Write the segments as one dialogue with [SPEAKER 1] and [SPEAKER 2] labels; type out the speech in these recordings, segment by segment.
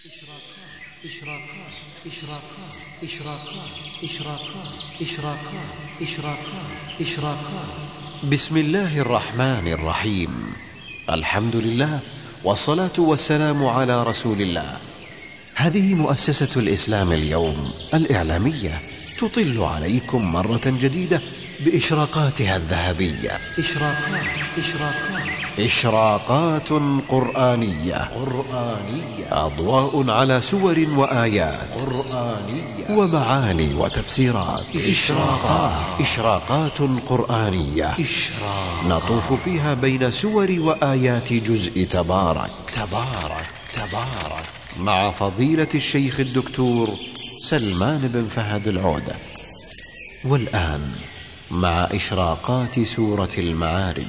[SPEAKER 1] إشراقات إشراقات إشراقات إشراقات إشراقات إشراقات إشراقات إشراقات. بسم الله الرحمن الرحيم. الحمد لله والصلاة والسلام على رسول الله. هذه مؤسسة الإسلام اليوم الإعلامية تطل عليكم مرة جديدة بإشراقاتها الذهبية. إشراقات قرآنية أضواء على سور وآيات قرآنية ومعاني وتفسيرات. إشراقات قرآنية نطوف فيها بين سور وآيات جزء تبارك مع فضيلة الشيخ الدكتور سلمان بن فهد العودة. والآن مع إشراقات سورة المعارج.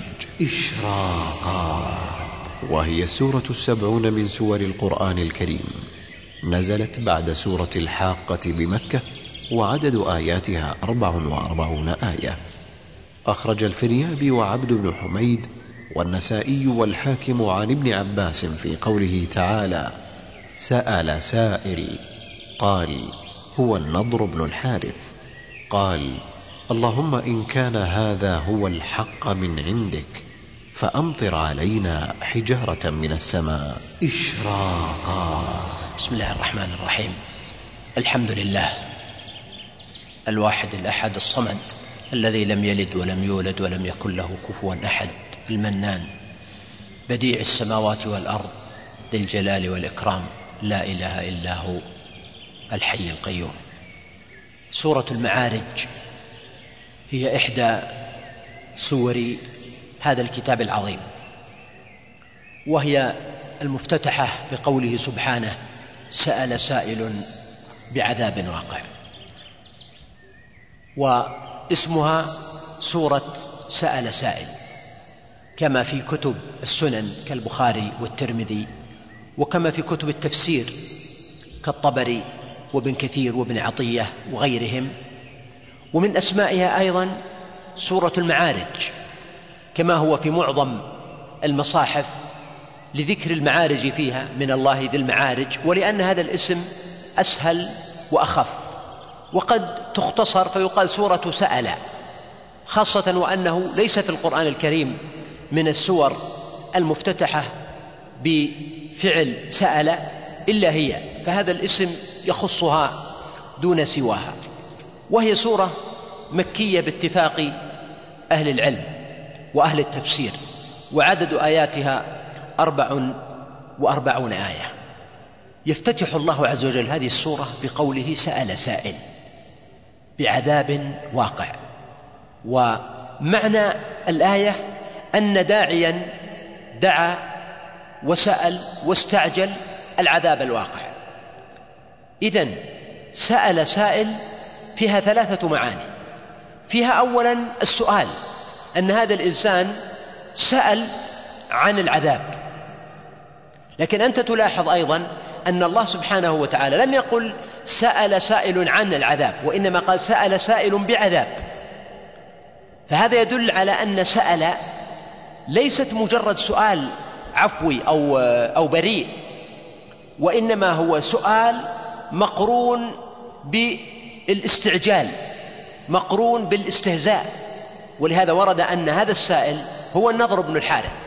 [SPEAKER 1] وهي السورة 70 من سور القرآن الكريم، نزلت بعد سورة الحاقة بمكة، وعدد آياتها 44 آية. أخرج الفريابي وعبد بن حميد والنسائي والحاكم عن ابن عباس في قوله تعالى: سأل سائل قال هو النضر بن الحارث قال: اللهم إن كان هذا هو الحق من عندك فأمطر علينا حجارة من السماء.
[SPEAKER 2] بسم الله الرحمن الرحيم. الحمد لله الواحد الأحد الصمد الذي لم يلد ولم يولد ولم يكن له كفوا أحد، المنان بديع السماوات والأرض ذي الجلال والإكرام، لا إله إلا هو الحي القيوم. سورة المعارج هي إحدى سور هذا الكتاب العظيم، وهي المفتتحة بقوله سبحانه: سأل سائل بعذاب واقع. واسمها سورة سأل سائل، كما في كتب السنن كالبخاري والترمذي، وكما في كتب التفسير كالطبري وابن كثير وابن عطية وغيرهم. ومن أسمائها أيضا سورة المعارج، كما هو في معظم المصاحف لذكر المعارج فيها من الله ذي المعارج، ولأن هذا الاسم أسهل وأخف. وقد تختصر فيقال سورة سأل، خاصة وأنه ليس في القرآن الكريم من السور المفتتحة بفعل سأل إلا هي، فهذا الاسم يخصها دون سواها. وهي سورة مكية باتفاق أهل العلم وأهل التفسير، وعدد آياتها 44 آية. يفتتح الله عز وجل هذه السورة بقوله: سأل سائل بعذاب واقع. ومعنى الآية أن داعيا دعا وسأل واستعجل العذاب الواقع. إذن سأل سائل فيها 3 معاني. فيها أولا السؤال، أن هذا الإنسان سأل عن العذاب، لكن أنت تلاحظ أيضا أن الله سبحانه وتعالى لم يقل سأل سائل عن العذاب، وإنما قال سأل سائل بعذاب. فهذا يدل على أن سأل ليست مجرد سؤال عفوي أو بريء، وإنما هو سؤال مقرون بالاستعجال، مقرون بالاستهزاء. ولهذا ورد أن هذا السائل هو النضر بن الحارث،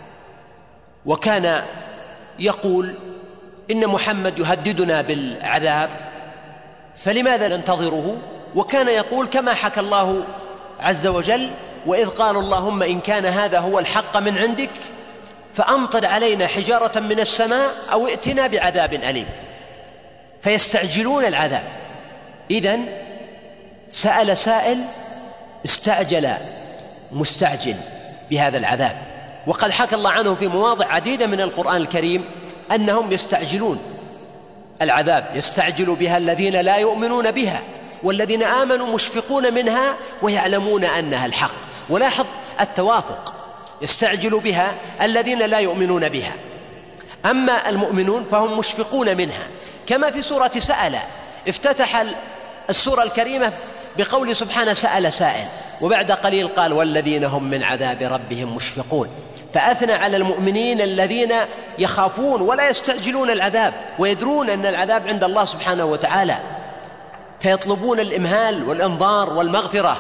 [SPEAKER 2] وكان يقول: إن محمد يهددنا بالعذاب فلماذا ننتظره؟ وكان يقول كما حكى الله عز وجل: وإذ قالوا اللهم إن كان هذا هو الحق من عندك فأمطر علينا حجارة من السماء أو ائتنا بعذاب أليم. فيستعجلون العذاب. إذن سأل سائل، استعجل مستعجل بهذا العذاب. وقد حكى الله عنه في مواضع عديدة من القرآن الكريم أنهم يستعجلون العذاب، يستعجل بها الذين لا يؤمنون بها، والذين آمنوا مشفقون منها ويعلمون أنها الحق. ولاحظ التوافق، يستعجل بها الذين لا يؤمنون بها، أما المؤمنون فهم مشفقون منها. كما في سورة سأل افتتح السورة الكريمة بقول سبحانه: سأل سائل، وبعد قليل قال: والذين هم من عذاب ربهم مشفقون. فأثنى على المؤمنين الذين يخافون ولا يستعجلون العذاب ويدرون أن العذاب عند الله سبحانه وتعالى، فيطلبون الإمهال والإنذار والمغفرة.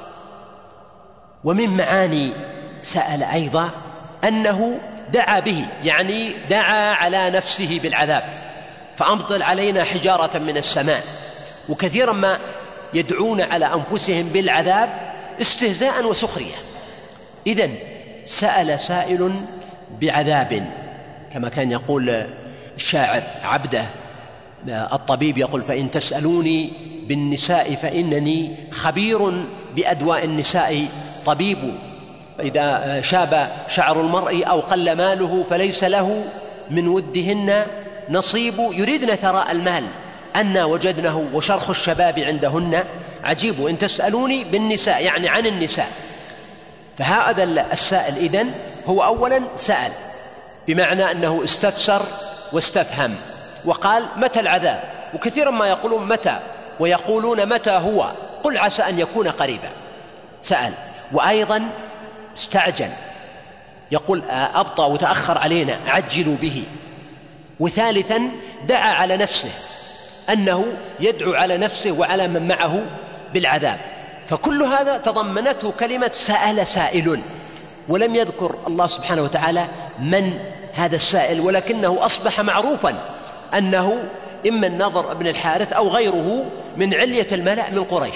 [SPEAKER 2] ومن معاني سأل أيضا أنه دعا به، يعني دعا على نفسه بالعذاب، فأمطر علينا حجارة من السماء. وكثيرا ما يدعون على أنفسهم بالعذاب استهزاء وسخرية. إذن سأل سائل بعذاب، كما كان يقول الشاعر عبده الطبيب، يقول: فإن تسألوني بالنساء فإنني خبير بأدواء النساء طبيب، إذا شاب شعر المرء أو قل ماله فليس له من ودهن نصيب، يريدن ثراء المال أنا وجدنه وشرخ الشباب عندهن عجيب. إن تسألوني بالنساء يعني عن النساء. فهذا السائل إذن هو أولا سأل، بمعنى أنه استفسر واستفهم وقال: متى العذاب؟ وكثيرا ما يقولون متى ويقولون متى هو، قل عسى أن يكون قريبا. سأل. وأيضا استعجل، يقول: أبطأ وتأخر علينا، عجلوا به. وثالثا دعا على نفسه، أنه يدعو على نفسه وعلى من معه بالعذاب. فكل هذا تضمنته كلمة سأل سائل، ولم يذكر الله سبحانه وتعالى من هذا السائل، ولكنه أصبح معروفا أنه إما النضر بن الحارث أو غيره من علية الملأ من قريش.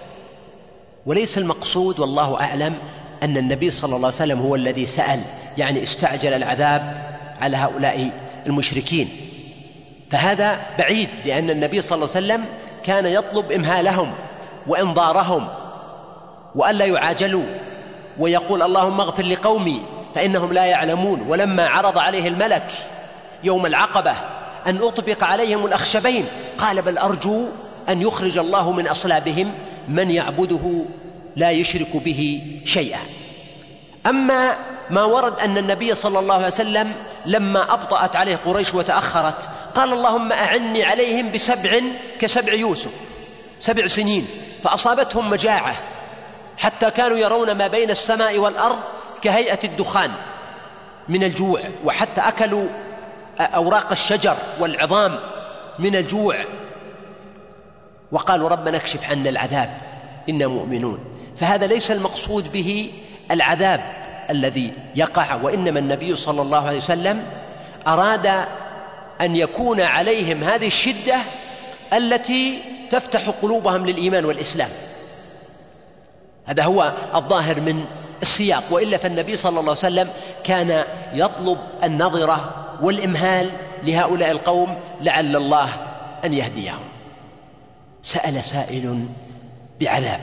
[SPEAKER 2] وليس المقصود والله أعلم أن النبي صلى الله عليه وسلم هو الذي سأل، يعني استعجل العذاب على هؤلاء المشركين، فهذا بعيد، لأن النبي صلى الله عليه وسلم كان يطلب إمهالهم وإنظارهم وألا يعاجلوا، ويقول: اللهم اغفر لقومي فإنهم لا يعلمون. ولما عرض عليه الملك يوم العقبة أن أطبق عليهم الأخشبين قال: بل أرجو أن يخرج الله من أصلابهم من يعبده لا يشرك به شيئا. أما ما ورد أن النبي صلى الله عليه وسلم لما أبطأت عليه قريش وتأخرت قال: اللهم أعني عليهم ب7 كسبع يوسف، 7 سنين، فأصابتهم مجاعة حتى كانوا يرون ما بين السماء والأرض كهيئة الدخان من الجوع، وحتى أكلوا أوراق الشجر والعظام من الجوع، وقالوا: ربنا اكشف عنا العذاب إنا مؤمنون. فهذا ليس المقصود به العذاب الذي يقع، وإنما النبي صلى الله عليه وسلم أراد أن يكون عليهم هذه الشدة التي تفتح قلوبهم للإيمان والإسلام. هذا هو الظاهر من السياق، وإلا فالنبي صلى الله عليه وسلم كان يطلب النظرة والإمهال لهؤلاء القوم لعل الله أن يهديهم. سأل سائل بعذاب،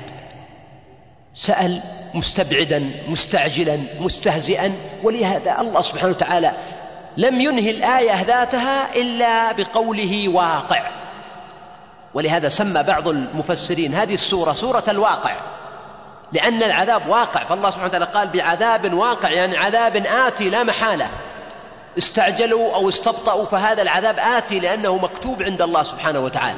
[SPEAKER 2] سأل مستبعدا مستعجلا مستهزئا، ولهذا الله سبحانه وتعالى لم ينهي الآية ذاتها إلا بقوله واقع. ولهذا سمى بعض المفسرين هذه السورة سورة الواقع، لأن العذاب واقع، فالله سبحانه وتعالى قال بعذاب واقع، يعني عذاب آتي لا محالة. استعجلوا أو استبطأوا فهذا العذاب آتي لأنه مكتوب عند الله سبحانه وتعالى.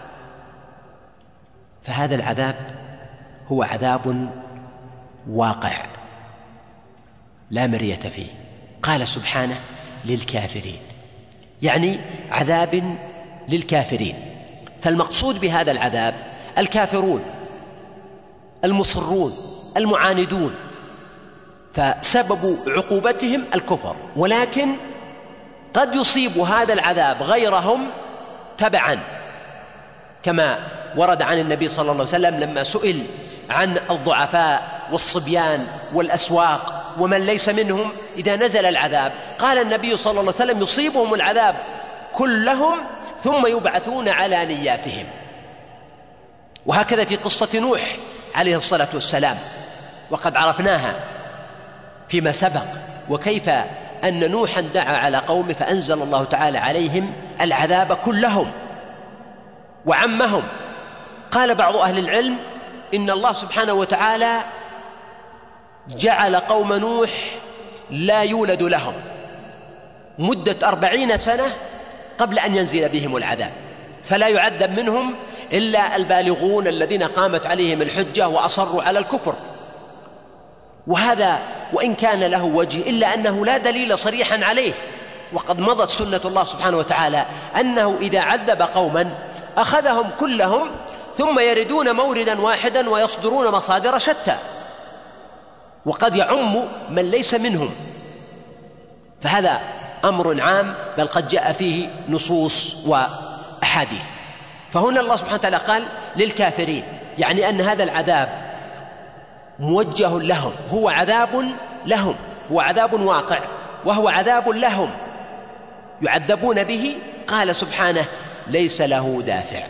[SPEAKER 2] فهذا العذاب هو عذاب واقع لا مرية فيه. قال سبحانه للكافرين، يعني عذاب للكافرين. فالمقصود بهذا العذاب الكافرون المصرون المعاندون، فسبب عقوبتهم الكفر، ولكن قد يصيب هذا العذاب غيرهم تبعا، كما ورد عن النبي صلى الله عليه وسلم لما سئل عن الضعفاء والصبيان والأسواق ومن ليس منهم إذا نزل العذاب، قال النبي صلى الله عليه وسلم يصيبهم العذاب كلهم ثم يبعثون على نياتهم. وهكذا في قصة نوح عليه الصلاة والسلام، وقد عرفناها فيما سبق، وكيف أن نوحا دعا على قومه فأنزل الله تعالى عليهم العذاب كلهم وعمهم. قال بعض أهل العلم إن الله سبحانه وتعالى جعل قوم نوح لا يولد لهم مدة 40 سنة قبل أن ينزل بهم العذاب، فلا يعذب منهم إلا البالغون الذين قامت عليهم الحجة وأصروا على الكفر. وهذا وإن كان له وجه إلا أنه لا دليل صريحا عليه، وقد مضت سنة الله سبحانه وتعالى أنه إذا عذب قوما أخذهم كلهم ثم يردون موردا واحدا ويصدرون مصادر شتى، وقد يعم من ليس منهم، فهذا أمر عام بل قد جاء فيه نصوص وأحاديث. فهنا الله سبحانه وتعالى قال للكافرين، يعني أن هذا العذاب موجه لهم، هو عذاب لهم، هو عذاب واقع وهو عذاب لهم يعذبون به. قال سبحانه ليس له دافع،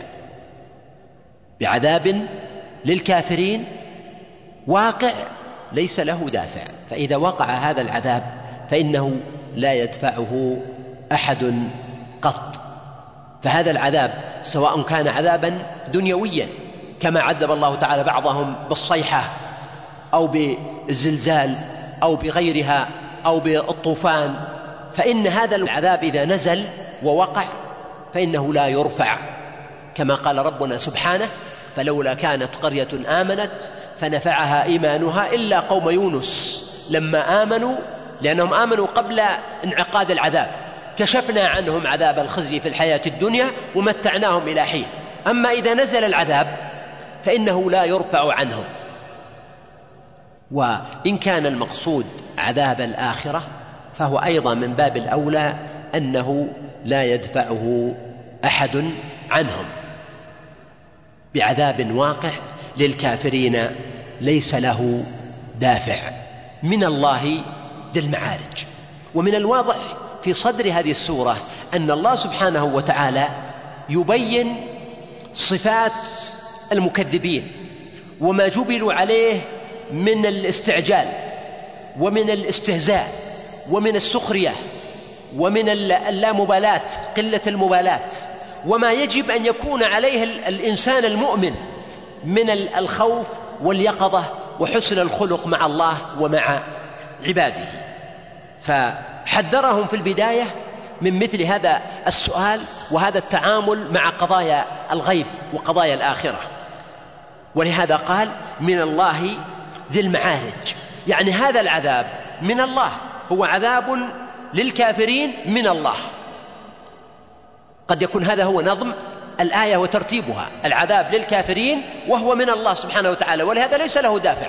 [SPEAKER 2] بعذاب للكافرين واقع ليس له دافع، فإذا وقع هذا العذاب فإنه لا يدفعه أحد قط. فهذا العذاب سواء كان عذابا دنيويا كما عذب الله تعالى بعضهم بالصيحة أو بالزلزال أو بغيرها أو بالطوفان، فإن هذا العذاب إذا نزل ووقع فإنه لا يرفع، كما قال ربنا سبحانه فلولا كانت قرية آمنت فنفعها إيمانها إلا قوم يونس لما آمنوا، لأنهم آمنوا قبل انعقاد العذاب، كشفنا عنهم عذاب الخزي في الحياة الدنيا ومتعناهم إلى حين. أما إذا نزل العذاب فإنه لا يرفع عنهم. وإن كان المقصود عذاب الآخرة فهو أيضا من باب الأولى أنه لا يدفعه أحد عنهم، بعذاب واقع للكافرين ليس له دافع من الله ذي المعارج. ومن الواضح في صدر هذه السورة أن الله سبحانه وتعالى يبين صفات المكذبين وما جبلوا عليه من الاستعجال ومن الاستهزاء ومن السخرية ومن اللامبالاة، قلة المبالاة، وما يجب أن يكون عليه الإنسان المؤمن من الخوف واليقظة وحسن الخلق مع الله ومع عباده. فحذرهم في البداية من مثل هذا السؤال وهذا التعامل مع قضايا الغيب وقضايا الآخرة، ولهذا قال من الله ذي المعارج، يعني هذا العذاب من الله، هو عذاب للكافرين من الله. قد يكون هذا هو نظم الآية وترتيبها، العذاب للكافرين وهو من الله سبحانه وتعالى، ولهذا ليس له دافع.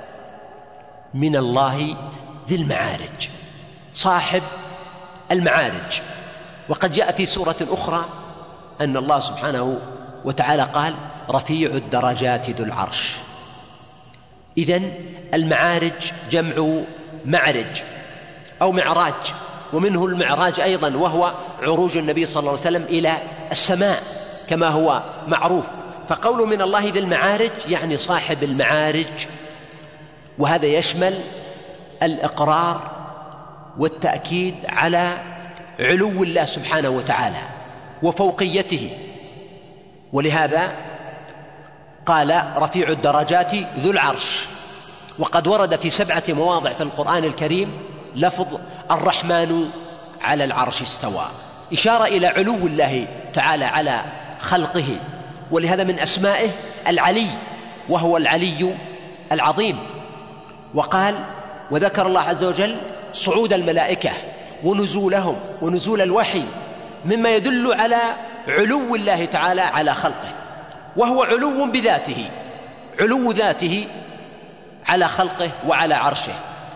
[SPEAKER 2] من الله ذي المعارج، صاحب المعارج. وقد جاء في سورة أخرى أن الله سبحانه وتعالى قال رفيع الدرجات ذو العرش. إذن المعارج جمع معرج أو معراج، ومنه المعراج أيضا وهو عروج النبي صلى الله عليه وسلم إلى السماء كما هو معروف. فقول من الله ذي المعارج يعني صاحب المعارج، وهذا يشمل الإقرار والتأكيد على علو الله سبحانه وتعالى وفوقيته، ولهذا قال رفيع الدرجات ذو العرش. وقد ورد في 7 مواضع في القرآن الكريم لفظ الرحمن على العرش استوى، إشارة إلى علو الله تعالى على خلقه، ولهذا من أسمائه العلي وهو العلي العظيم. وقال وذكر الله عز وجل صعود الملائكة ونزولهم ونزول الوحي مما يدل على علو الله تعالى على خلقه، وهو علو بذاته، علو ذاته على خلقه وعلى عرشه،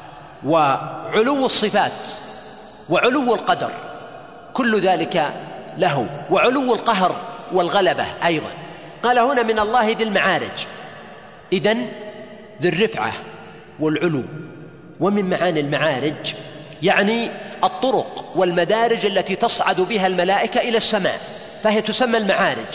[SPEAKER 2] وعلو الصفات وعلو القدر كل ذلك له، وعلو القهر والغلبة أيضا. قال هنا من الله ذي المعارج، إذن ذي الرفعة والعلو. ومن معاني المعارج يعني الطرق والمدارج التي تصعد بها الملائكة إلى السماء، فهي تسمى المعارج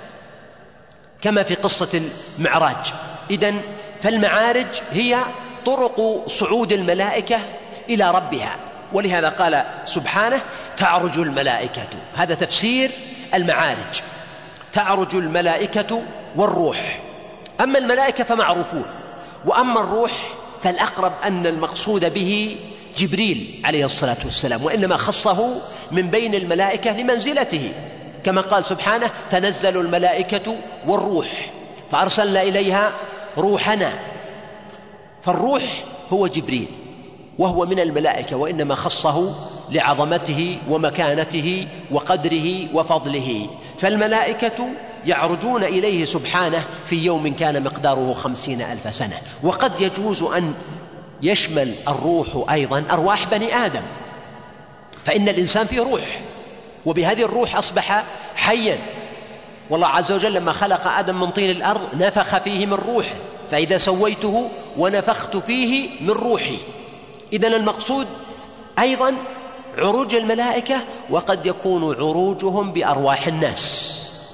[SPEAKER 2] كما في قصة المعراج. إذن فالمعارج هي طرق صعود الملائكة إلى ربها، ولهذا قال سبحانه تعرج الملائكة، هذا تفسير المعارج، تعرج الملائكة والروح. أما الملائكة فمعروفون، وأما الروح فالأقرب أن المقصود به جبريل عليه الصلاة والسلام، وإنما خصه من بين الملائكة لمنزلته، كما قال سبحانه تنزل الملائكة والروح فأرسلنا إليها روحنا. فالروح هو جبريل، وهو من الملائكة، وإنما خصه لعظمته ومكانته وقدره وفضله. فالملائكة يعرجون إليه سبحانه في يوم كان مقداره 50,000 سنة. وقد يجوز أن يشمل الروح أيضا أرواح بني آدم، فإن الإنسان فيه روح، وبهذه الروح أصبح حيا. والله عز وجل لما خلق آدم من طين الأرض نفخ فيه من روحه، فإذا سويته ونفخت فيه من روحي. إذن المقصود أيضا عروج الملائكة، وقد يكون عروجهم بأرواح الناس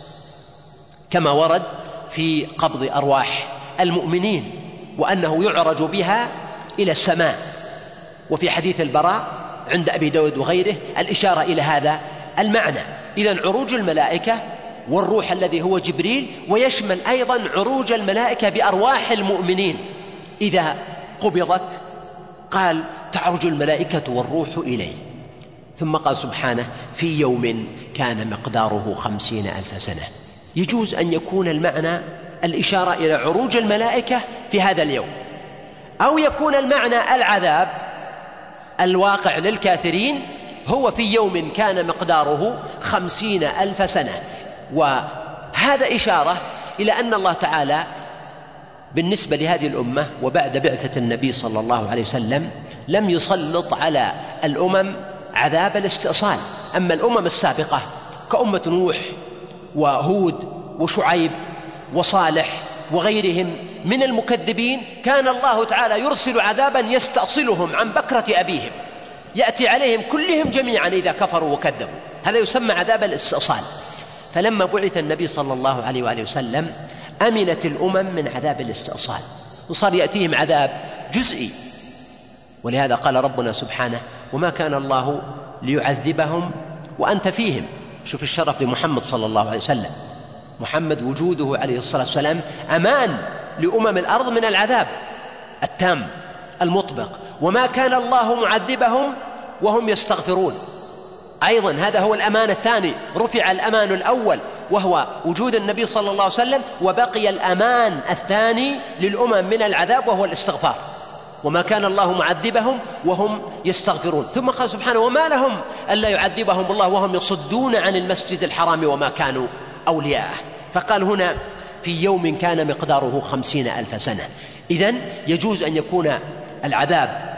[SPEAKER 2] كما ورد في قبض أرواح المؤمنين، وأنه يعرج بها إلى السماء. وفي حديث البراء عند أبي داود وغيره الإشارة إلى هذا المعنى. إذن عروج الملائكة والروح الذي هو جبريل، ويشمل أيضا عروج الملائكة بأرواح المؤمنين إذا قبضت. قال تعرج الملائكة والروح إليه، ثم قال سبحانه في يوم كان مقداره 50,000 سنة. يجوز أن يكون المعنى الإشارة إلى عروج الملائكة في هذا اليوم، أو يكون المعنى العذاب الواقع للكافرين هو في يوم كان مقداره 50,000 سنة. وهذا إشارة إلى أن الله تعالى بالنسبة لهذه الأمة وبعد بعثة النبي صلى الله عليه وسلم لم يسلط على الأمم عذاب الاستئصال. أما الأمم السابقة كأمة نوح وهود وشعيب وصالح وغيرهم من المكذبين، كان الله تعالى يرسل عذابا يستأصلهم عن بكرة أبيهم، يأتي عليهم كلهم جميعا إذا كفروا وكذبوا، هذا يسمى عذاب الاستئصال. فلما بعث النبي صلى الله عليه وآله وسلم أمنت الأمم من عذاب الاستئصال، وصار يأتيهم عذاب جزئي. ولهذا قال ربنا سبحانه وما كان الله ليعذبهم وأنت فيهم. شوف الشرف لمحمد صلى الله عليه وسلم، محمد وجوده عليه الصلاة والسلام أمان لأمم الأرض من العذاب التام المطبق. وما كان الله معذبهم وهم يستغفرون، أيضا هذا هو الأمان الثاني، رفع الأمان الأول وهو وجود النبي صلى الله عليه وسلم، وبقي الأمان الثاني للأمم من العذاب وهو الاستغفار. وما كان الله معذبهم وهم يستغفرون. ثم قال سبحانه وما لهم ألا يعذبهم الله وهم يصدون عن المسجد الحرام وما كانوا أولياءه. فقال هنا في يوم كان مقداره 50,000 سنة. إذن يجوز أن يكون العذاب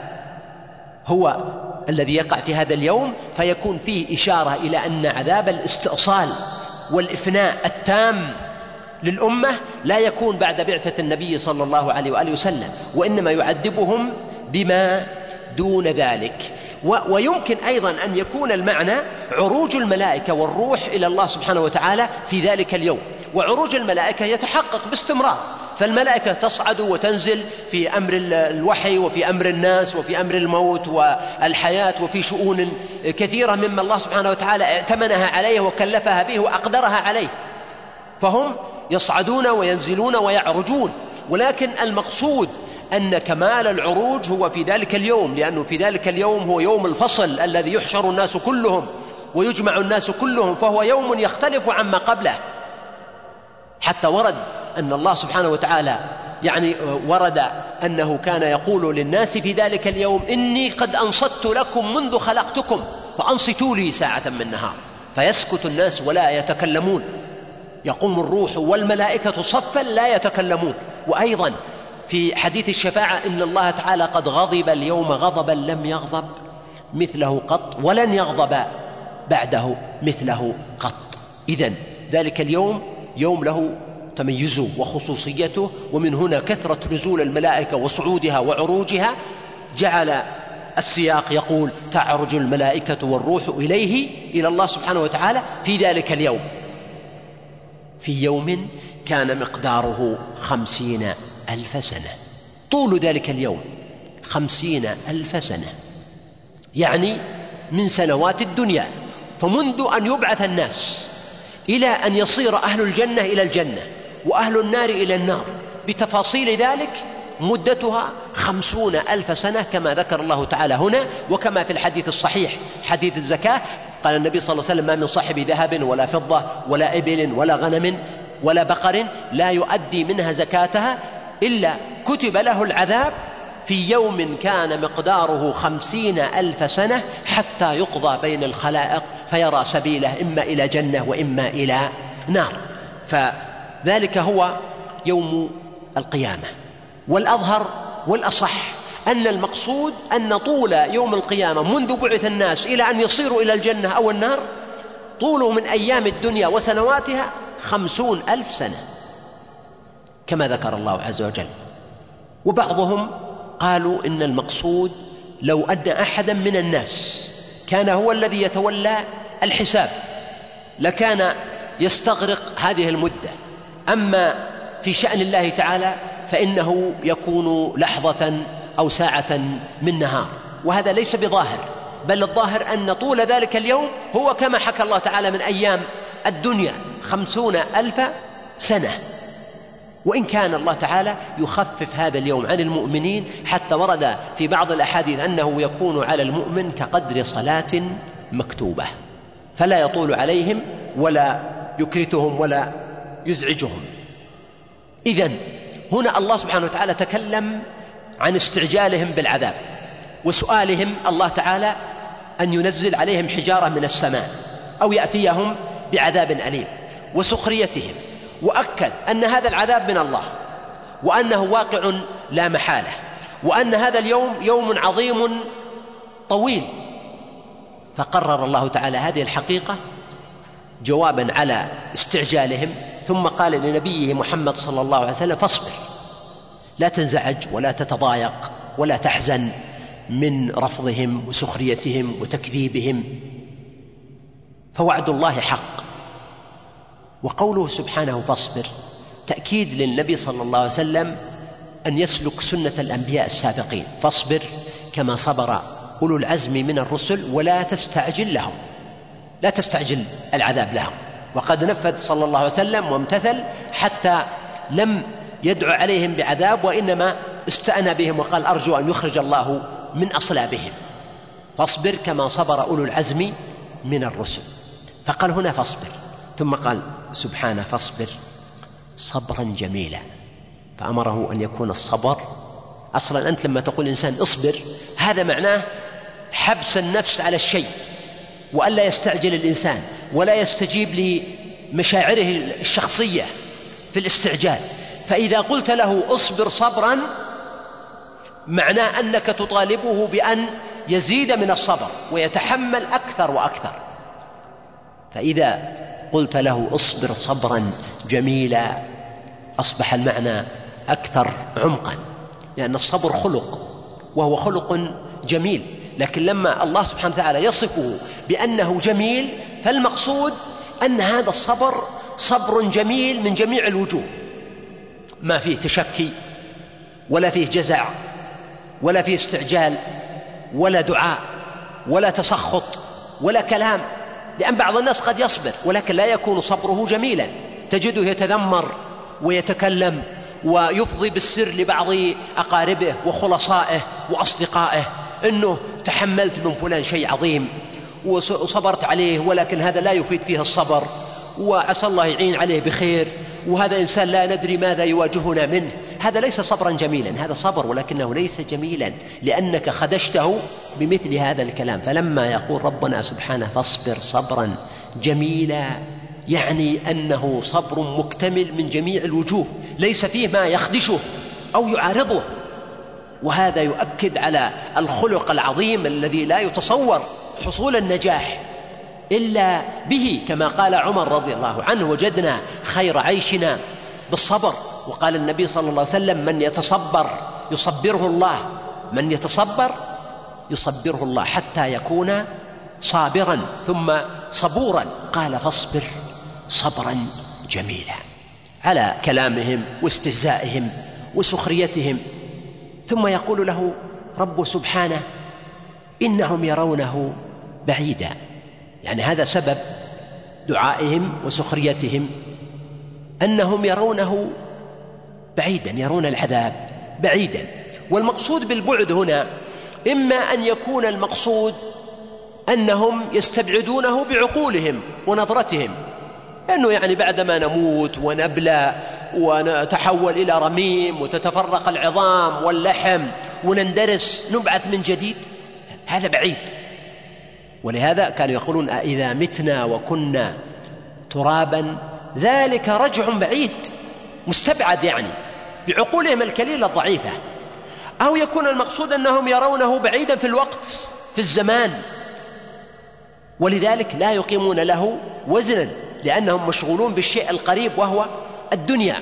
[SPEAKER 2] هو الذي يقع في هذا اليوم، فيكون فيه إشارة إلى أن عذاب الاستئصال والإفناء التام للأمة لا يكون بعد بعثة النبي صلى الله عليه وآله وسلم، وإنما يعذبهم بما دون ذلك. ويمكن أيضا أن يكون المعنى عروج الملائكة والروح إلى الله سبحانه وتعالى في ذلك اليوم. وعروج الملائكة يتحقق باستمرار، فالملائكة تصعد وتنزل في أمر الوحي وفي أمر الناس وفي أمر الموت والحياة وفي شؤون كثيرة مما الله سبحانه وتعالى ائتمنها عليه وكلفها به وأقدرها عليه، فهم يصعدون وينزلون ويعرجون. ولكن المقصود أن كمال العروج هو في ذلك اليوم، لأنه في ذلك اليوم هو يوم الفصل الذي يحشر الناس كلهم ويجمع الناس كلهم، فهو يوم يختلف عما قبله. حتى ورد أن الله سبحانه وتعالى ورد أنه كان يقول للناس في ذلك اليوم إني قد أنصت لكم منذ خلقتكم فأنصتوا لي ساعة من نهار، فيسكت الناس ولا يتكلمون، يقوم الروح والملائكة صفا لا يتكلمون. وأيضا في حديث الشفاعة إن الله تعالى قد غضب اليوم غضبا لم يغضب مثله قط ولن يغضب بعده مثله قط. إذن ذلك اليوم يوم له تميزه وخصوصيته، ومن هنا كثرة نزول الملائكة وصعودها وعروجها جعل السياق يقول تعرج الملائكة والروح إليه إلى الله سبحانه وتعالى في ذلك اليوم، في يوم كان مقداره 50,000 سنة. طول ذلك اليوم 50,000 سنة، يعني من سنوات الدنيا، فمنذ أن يبعث الناس إلى أن يصير أهل الجنة إلى الجنة وأهل النار إلى النار بتفاصيل ذلك مدتها 50,000 سنة كما ذكر الله تعالى هنا. وكما في الحديث الصحيح حديث الزكاة قال النبي صلى الله عليه وسلم ما من صاحب ذهب ولا فضة ولا إبل ولا غنم ولا بقر لا يؤدي منها زكاتها إلا كتب له العذاب في يوم كان مقداره 50,000 سنة حتى يقضى بين الخلائق فيرى سبيله إما إلى جنة وإما إلى نار. فذلك هو يوم القيامة. والأظهر والأصح أن المقصود أن طول يوم القيامة منذ بعث الناس إلى أن يصيروا إلى الجنة أو النار طوله من أيام الدنيا وسنواتها 50,000 سنة كما ذكر الله عز وجل. وبعضهم قالوا إن المقصود لو أن أحدا من الناس كان هو الذي يتولى الحساب لكان يستغرق هذه المدة، أما في شأن الله تعالى فإنه يكون لحظة أو ساعة من نهار، وهذا ليس بظاهر، بل الظاهر أن طول ذلك اليوم هو كما حكى الله تعالى من أيام الدنيا 50,000 سنة. وإن كان الله تعالى يخفف هذا اليوم عن المؤمنين حتى ورد في بعض الأحاديث أنه يكون على المؤمن كقدر صلاة مكتوبة، فلا يطول عليهم ولا يكرتهم ولا يزعجهم. إذن هنا الله سبحانه وتعالى تكلم عن استعجالهم بالعذاب وسؤالهم الله تعالى أن ينزل عليهم حجارة من السماء أو يأتيهم بعذاب أليم وسخريتهم، وأكد أن هذا العذاب من الله وأنه واقع لا محالة، وأن هذا اليوم يوم عظيم طويل. فقرر الله تعالى هذه الحقيقة جوابا على استعجالهم، ثم قال لنبيه محمد صلى الله عليه وسلم: فاصبر، لا تنزعج ولا تتضايق ولا تحزن من رفضهم وسخريتهم وتكذيبهم، فوعد الله حق. وقوله سبحانه فاصبر تأكيد للنبي صلى الله عليه وسلم أن يسلك سنة الأنبياء السابقين، فاصبر كما صبر أولو العزم من الرسل ولا تستعجل لهم، لا تستعجل العذاب لهم. وقد نفذ صلى الله عليه وسلم وامتثل حتى لم يدعو عليهم بعذاب، وإنما استأنى بهم وقال: أرجو أن يخرج الله من أصلابهم. فاصبر كما صبر أولو العزم من الرسل. فقال هنا فاصبر، ثم قال سبحانه: فاصبر صبرا جميلا. فأمره أن يكون الصبر، أصلا أنت لما تقول إنسان اصبر هذا معناه حبس النفس على الشيء، وألا يستعجل الإنسان ولا يستجيب لمشاعره الشخصية في الاستعجال. فإذا قلت له اصبر صبرا معناه أنك تطالبه بأن يزيد من الصبر ويتحمل أكثر وأكثر. فإذا قلت له اصبر صبرا جميلا أصبح المعنى أكثر عمقا، لأن الصبر خلق وهو خلق جميل، لكن لما الله سبحانه وتعالى يصفه بأنه جميل فالمقصود أن هذا الصبر صبر جميل من جميع الوجوه، ما فيه تشكي ولا فيه جزع ولا فيه استعجال ولا دعاء ولا تسخط ولا كلام. لأن بعض الناس قد يصبر ولكن لا يكون صبره جميلا، تجده يتذمر ويتكلم ويفضي بالسر لبعض أقاربه وخلصائه وأصدقائه إنه تحملت من فلان شيء عظيم وصبرت عليه، ولكن هذا لا يفيد فيه الصبر، وعسى الله يعين عليه بخير، وهذا إنسان لا ندري ماذا يواجهنا منه. هذا ليس صبرا جميلا، هذا صبر ولكنه ليس جميلا لأنك خدشته بمثل هذا الكلام. فلما يقول ربنا سبحانه فاصبر صبرا جميلا يعني أنه صبر مكتمل من جميع الوجوه، ليس فيه ما يخدشه أو يعارضه. وهذا يؤكد على الخلق العظيم الذي لا يتصور حصول النجاح إلا به، كما قال عمر رضي الله عنه: وجدنا خير عيشنا بالصبر. وقال النبي صلى الله عليه وسلم: من يتصبر يصبره الله، من يتصبر يصبره الله حتى يكون صابرا ثم صبورا. قال فاصبر صبرا جميلا على كلامهم واستهزائهم وسخريتهم. ثم يقول له رب سبحانه: إنهم يرونه بعيدا، يعني هذا سبب دعائهم وسخريتهم، أنهم يرونه بعيدا، يرون العذاب بعيدا. والمقصود بالبعد هنا إما أن يكون المقصود أنهم يستبعدونه بعقولهم ونظرتهم، أنه يعني بعدما نموت ونبلى ونتحول إلى رميم وتتفرق العظام واللحم ونندرس نبعث من جديد، هذا بعيد. ولهذا كانوا يقولون إذا متنا وكنا ترابا ذلك رجع بعيد، مستبعد يعني بعقولهم الكليلة الضعيفة. أو يكون المقصود أنهم يرونه بعيدا في الوقت في الزمان، ولذلك لا يقيمون له وزنا لأنهم مشغولون بالشيء القريب وهو الدنيا.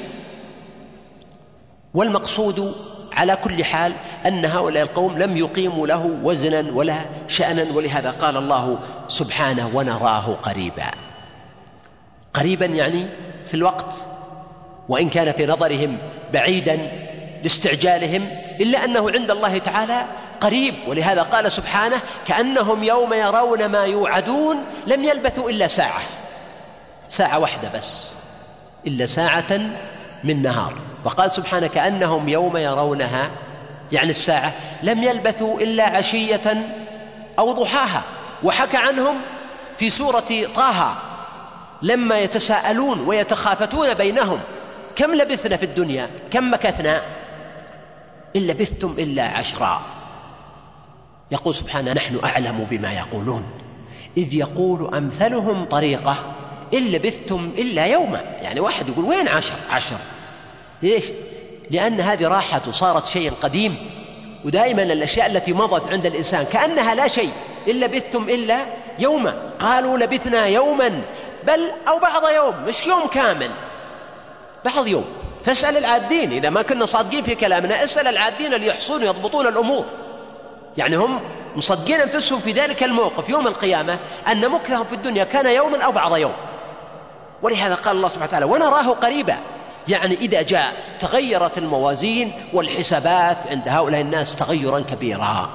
[SPEAKER 2] والمقصود على كل حال أن هؤلاء القوم لم يقيموا له وزنا ولا شأنا، ولهذا قال الله سبحانه ونراه قريبا. قريبا يعني في الوقت، وإن كان في نظرهم بعيدا لاستعجالهم إلا أنه عند الله تعالى قريب. ولهذا قال سبحانه كأنهم يوم يرون ما يوعدون لم يلبثوا إلا ساعة واحدة بس، إلا ساعة من نهار. وقال سبحانه كأنهم يوم يرونها يعني الساعة لم يلبثوا إلا عشية أو ضحاها. وحكى عنهم في سورة طه لما يتساءلون ويتخافتون بينهم كم لبثنا في الدنيا كم مكثنا، إن لبثتم إلا 10. يقول سبحانه نحن أعلم بما يقولون إذ يقول أمثلهم طريقة إن لبثتم إلا يوما. يعني واحد يقول وين 10؟ ليش؟ لأن هذه راحت وصارت شيء قديم، ودائما الأشياء التي مضت عند الإنسان كأنها لا شيء. إن لبثتم إلا يوما، قالوا لبثنا يوما بل أو بعض يوم، مش يوم كامل، بعض يوم. فاسأل العادين إذا ما كنا صادقين في كلامنا، اسأل العادين اللي يحصون يضبطون الأمور. يعني هم مصدقين أنفسهم في ذلك الموقف يوم القيامة أن مكثهم في الدنيا كان يوما أو بعض يوم. ولهذا قال الله سبحانه وتعالى ونراه قريبا، يعني إذا جاء تغيرت الموازين والحسابات عند هؤلاء الناس تغيرا كبيرا.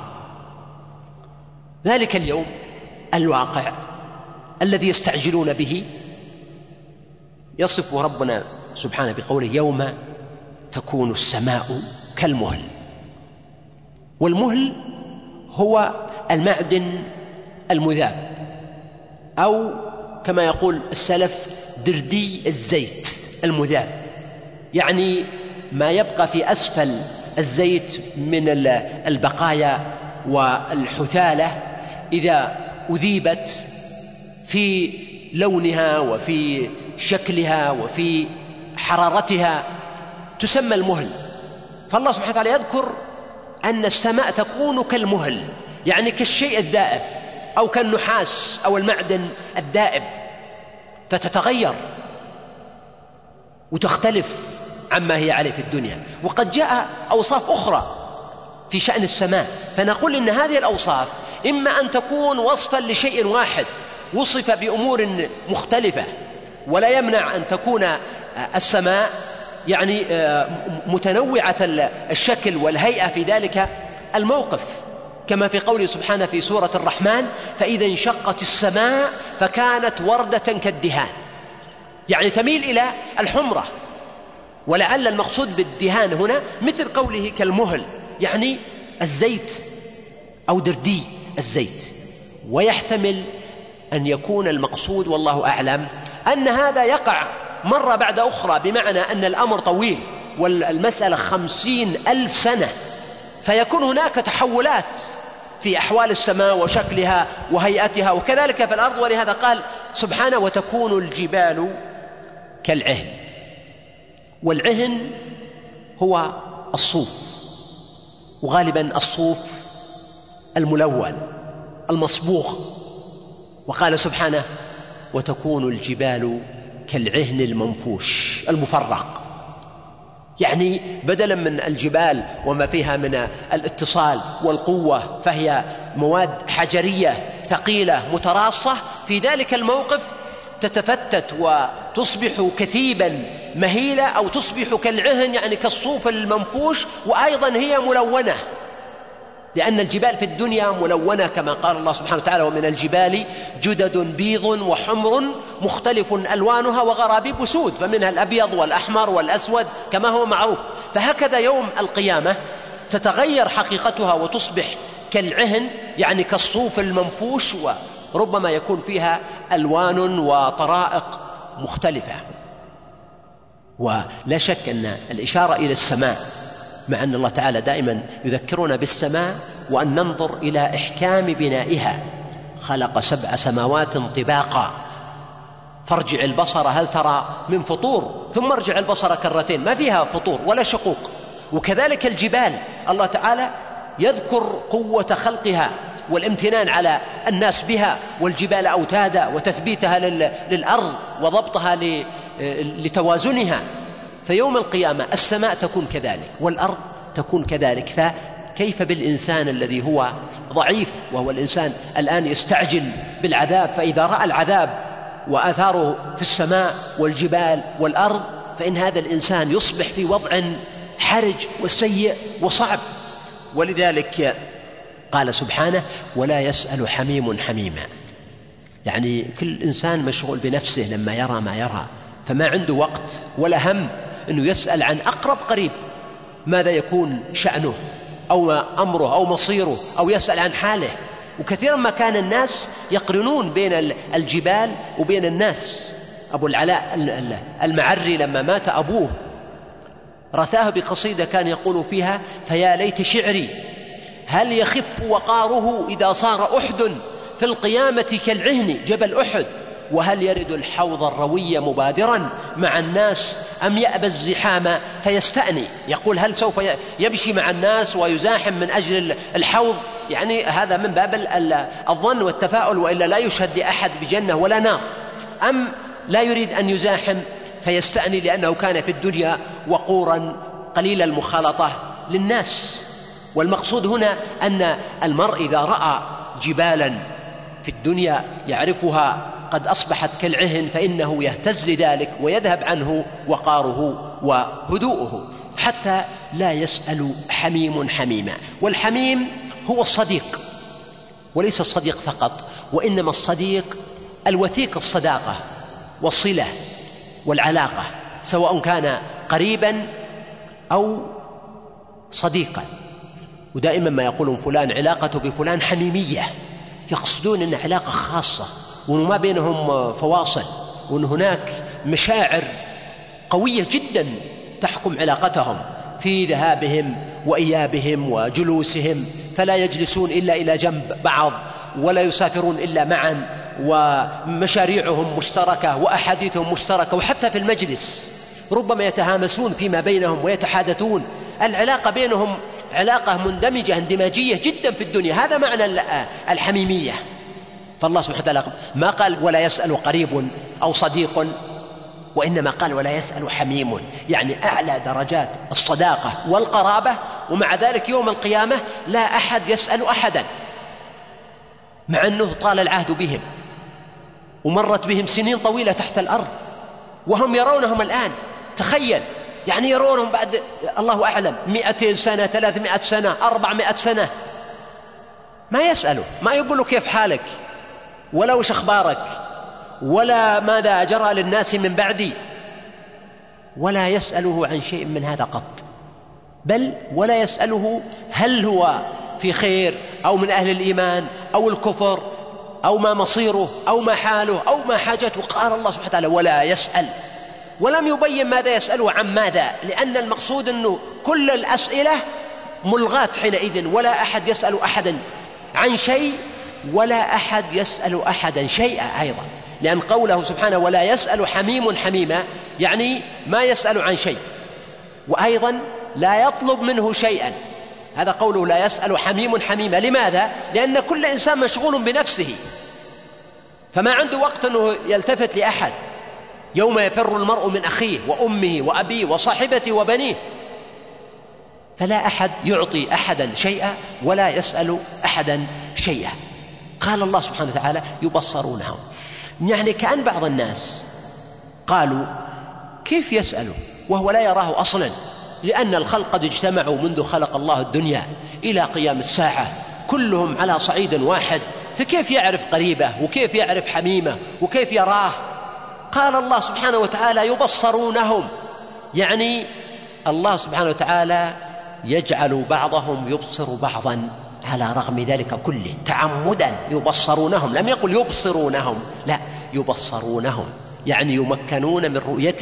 [SPEAKER 2] ذلك اليوم الواقع الذي يستعجلون به يصف ربنا سبحانه بقوله يوم تكون السماء كالمهل. والمهل هو المعدن المذاب، أو كما يقول السلف دردي الزيت المذاب، يعني ما يبقى في أسفل الزيت من البقايا والحثالة إذا أذيبت في لونها وفي شكلها وفي حرارتها تسمى المهل. فالله سبحانه وتعالى يذكر أن السماء تكون كالمهل، يعني كالشيء الدائب أو كالنحاس أو المعدن الدائب، فتتغير وتختلف عما هي عليه في الدنيا. وقد جاء أوصاف أخرى في شأن السماء، فنقول إن هذه الأوصاف إما أن تكون وصفا لشيء واحد وصف بأمور مختلفة، ولا يمنع أن تكون السماء يعني متنوعة الشكل والهيئة في ذلك الموقف، كما في قوله سبحانه في سورة الرحمن فإذا انشقت السماء فكانت وردة كالدهان، يعني تميل إلى الحمرة. ولعل المقصود بالدهان هنا مثل قوله كالمهل، يعني الزيت أو دردي الزيت. ويحتمل أن يكون المقصود والله أعلم أن هذا يقع مرة بعد أخرى، بمعنى أن الأمر طويل والمسألة 50,000 سنة، فيكون هناك تحولات في أحوال السماء وشكلها وهيئتها، وكذلك في الأرض. ولهذا قال سبحانه وتكون الجبال كالعهن. والعهن هو الصوف، وغالبا الصوف الملون المصبوغ. وقال سبحانه وتكون الجبال كالعهن المنفوش المفرق، يعني بدلا من الجبال وما فيها من الاتصال والقوة فهي مواد حجرية ثقيلة متراصة، في ذلك الموقف تتفتت وتصبح كثيبا مهيلة، أو تصبح كالعهن يعني كالصوف المنفوش، وأيضا هي ملونة، لأن الجبال في الدنيا ملونة كما قال الله سبحانه وتعالى ومن الجبال جدد بيض وحمر مختلف ألوانها وغرابيب سود، فمنها الأبيض والأحمر والأسود كما هو معروف. فهكذا يوم القيامة تتغير حقيقتها وتصبح كالعهن يعني كالصوف المنفوش، وربما يكون فيها ألوان وطرائق مختلفة. ولا شك أن الإشارة إلى السماء مع أن الله تعالى دائما يذكرنا بالسماء وأن ننظر إلى إحكام بنائها. خلق 7 سماوات طباقا فارجع البصر هل ترى من فطور ثم ارجع البصر كرتين، ما فيها فطور ولا شقوق. وكذلك الجبال الله تعالى يذكر قوة خلقها والامتنان على الناس بها، والجبال أوتادا وتثبيتها للأرض وضبطها لتوازنها. فيوم القيامة السماء تكون كذلك والأرض تكون كذلك، فكيف بالإنسان الذي هو ضعيف، وهو الإنسان الآن يستعجل بالعذاب، فإذا رأى العذاب وآثاره في السماء والجبال والأرض فإن هذا الإنسان يصبح في وضع حرج وسيء وصعب. ولذلك قال سبحانه: ولا يسأل حميم حميما. يعني كل إنسان مشغول بنفسه لما يرى ما يرى، فما عنده وقت ولا هم أنه يسأل عن أقرب قريب ماذا يكون شأنه أو أمره أو مصيره، أو يسأل عن حاله. وكثيرا ما كان الناس يقرنون بين الجبال وبين الناس. أبو العلاء المعري لما مات أبوه رثاه بقصيدة كان يقول فيها: فيا ليت شعري هل يخف وقاره إذا صار أحد في القيامة كالعهن جبل أحد، وهل يرد الحوض الروي مبادرا مع الناس أم يأبى الزحام فيستأني. يقول هل سوف يمشي مع الناس ويزاحم من أجل الحوض؟ يعني هذا من باب الظن والتفاؤل، وإلا لا يشهد لأحد بجنة ولا نار. أم لا يريد أن يزاحم فيستأني لأنه كان في الدنيا وقورا قليل المخالطة للناس. والمقصود هنا أن المرء إذا رأى جبالا في الدنيا يعرفها قد أصبحت كالعهن فإنه يهتز لذلك ويذهب عنه وقاره وهدوءه، حتى لا يسأل حميم حميما. والحميم هو الصديق، وليس الصديق فقط، وإنما الصديق الوثيق الصداقة والصلة والعلاقة، سواء كان قريبا أو صديقا. ودائما ما يقولون فلان علاقته بفلان حميمية، يقصدون أن علاقة خاصة وأنه ما بينهم فواصل، وأن هناك مشاعر قوية جدا تحكم علاقتهم في ذهابهم وإيابهم وجلوسهم، فلا يجلسون إلا إلى جنب بعض ولا يسافرون إلا معا، ومشاريعهم مشتركة وأحاديثهم مشتركة، وحتى في المجلس ربما يتهامسون فيما بينهم ويتحادثون. العلاقة بينهم علاقة مندمجة اندماجية جدا في الدنيا، هذا معنى الحميمية. فالله سبحانه وتعالى ما قال ولا يسأل قريب أو صديق، وإنما قال ولا يسأل حميم، يعني أعلى درجات الصداقة والقرابة. ومع ذلك يوم القيامة لا أحد يسأل أحدا، مع أنه طال العهد بهم ومرت بهم سنين طويلة تحت الأرض وهم يرونهم الآن. تخيل، يعني يرونهم بعد الله أعلم 200 سنة 300 سنة 400 سنة، ما يسألوا، ما يقولوا كيف حالك ولا وش أخبارك ولا ماذا جرى للناس من بعدي، ولا يسأله عن شيء من هذا قط، بل ولا يسأله هل هو في خير أو من أهل الإيمان أو الكفر أو ما مصيره أو ما حاله أو ما حاجته. قال الله سبحانه وتعالى ولا يسأل، ولم يبين ماذا يسأله عن ماذا، لأن المقصود أنه كل الأسئلة ملغاة حينئذ، ولا أحد يسأل أحدا عن شيء ولا أحد يسأل أحدا شيئا أيضا، لأن قوله سبحانه ولا يسأل حميم حميما يعني ما يسأل عن شيء، وأيضا لا يطلب منه شيئا. هذا قوله لا يسأل حميم حميما. لماذا؟ لأن كل إنسان مشغول بنفسه، فما عنده وقت أنه يلتفت لأحد. يوم يفر المرء من أخيه وأمه وأبيه وصاحبته وبنيه، فلا أحد يعطي أحدا شيئا ولا يسأل أحدا شيئا. قال الله سبحانه وتعالى يبصرونهم، يعني كأن بعض الناس قالوا كيف يسأله وهو لا يراه أصلا، لأن الخلق قد اجتمعوا منذ خلق الله الدنيا إلى قيام الساعة كلهم على صعيد واحد، فكيف يعرف قريبه وكيف يعرف حميمه وكيف يراه؟ قال الله سبحانه وتعالى يبصرونهم، يعني الله سبحانه وتعالى يجعل بعضهم يبصر بعضا على رغم ذلك كله تعمدا. يبصرونهم، لم يقل يبصرونهم، لا، يبصرونهم يعني يمكنون من رؤيتهم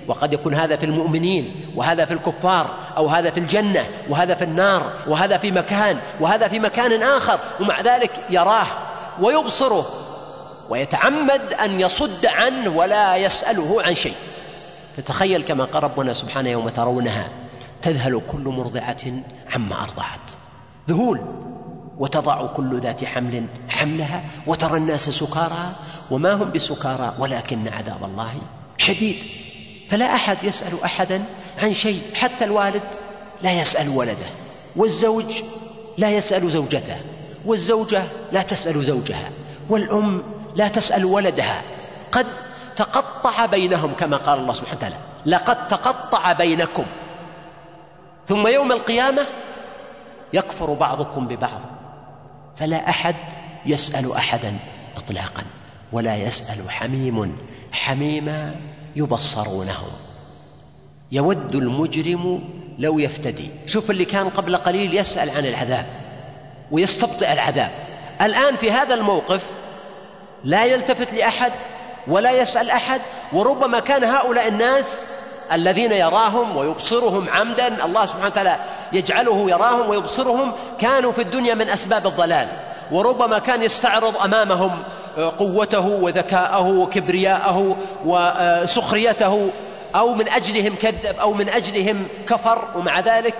[SPEAKER 2] وقد يكون هذا في المؤمنين وهذا في الكفار، أو هذا في الجنة وهذا في النار، وهذا في مكان وهذا في مكان آخر، ومع ذلك يراه ويبصره ويتعمد أن يصد عنه ولا يسأله عن شيء. فتخيل كما قال ربنا سبحانه: يوم ترونها تذهل كل مرضعة عما أرضعت، ذهول، وتضع كل ذات حمل حملها وترى الناس سكارى وما هم بسكارى ولكن عذاب الله شديد. فلا أحد يسأل أحدا عن شيء، حتى الوالد لا يسأل ولده، والزوج لا يسأل زوجته، والزوجة لا تسأل زوجها، والأم لا تسأل ولدها. قد تقطع بينهم كما قال الله سبحانه وتعالى: لقد تقطع بينكم. ثم يوم القيامة يكفر بعضكم ببعض، فلا أحد يسأل أحدا إطلاقا، ولا يسأل حميم حميما يبصرونهم. يود المجرم لو يفتدي. شوف اللي كان قبل قليل يسأل عن العذاب ويستبطئ العذاب، الآن في هذا الموقف لا يلتفت لأحد ولا يسأل أحد. وربما كان هؤلاء الناس الذين يراهم ويبصرهم عمدا، الله سبحانه وتعالى يجعله يراهم ويبصرهم، كانوا في الدنيا من أسباب الضلال، وربما كان يستعرض أمامهم قوته وذكاءه وكبرياءه وسخريته، أو من أجلهم كذب أو من أجلهم كفر، ومع ذلك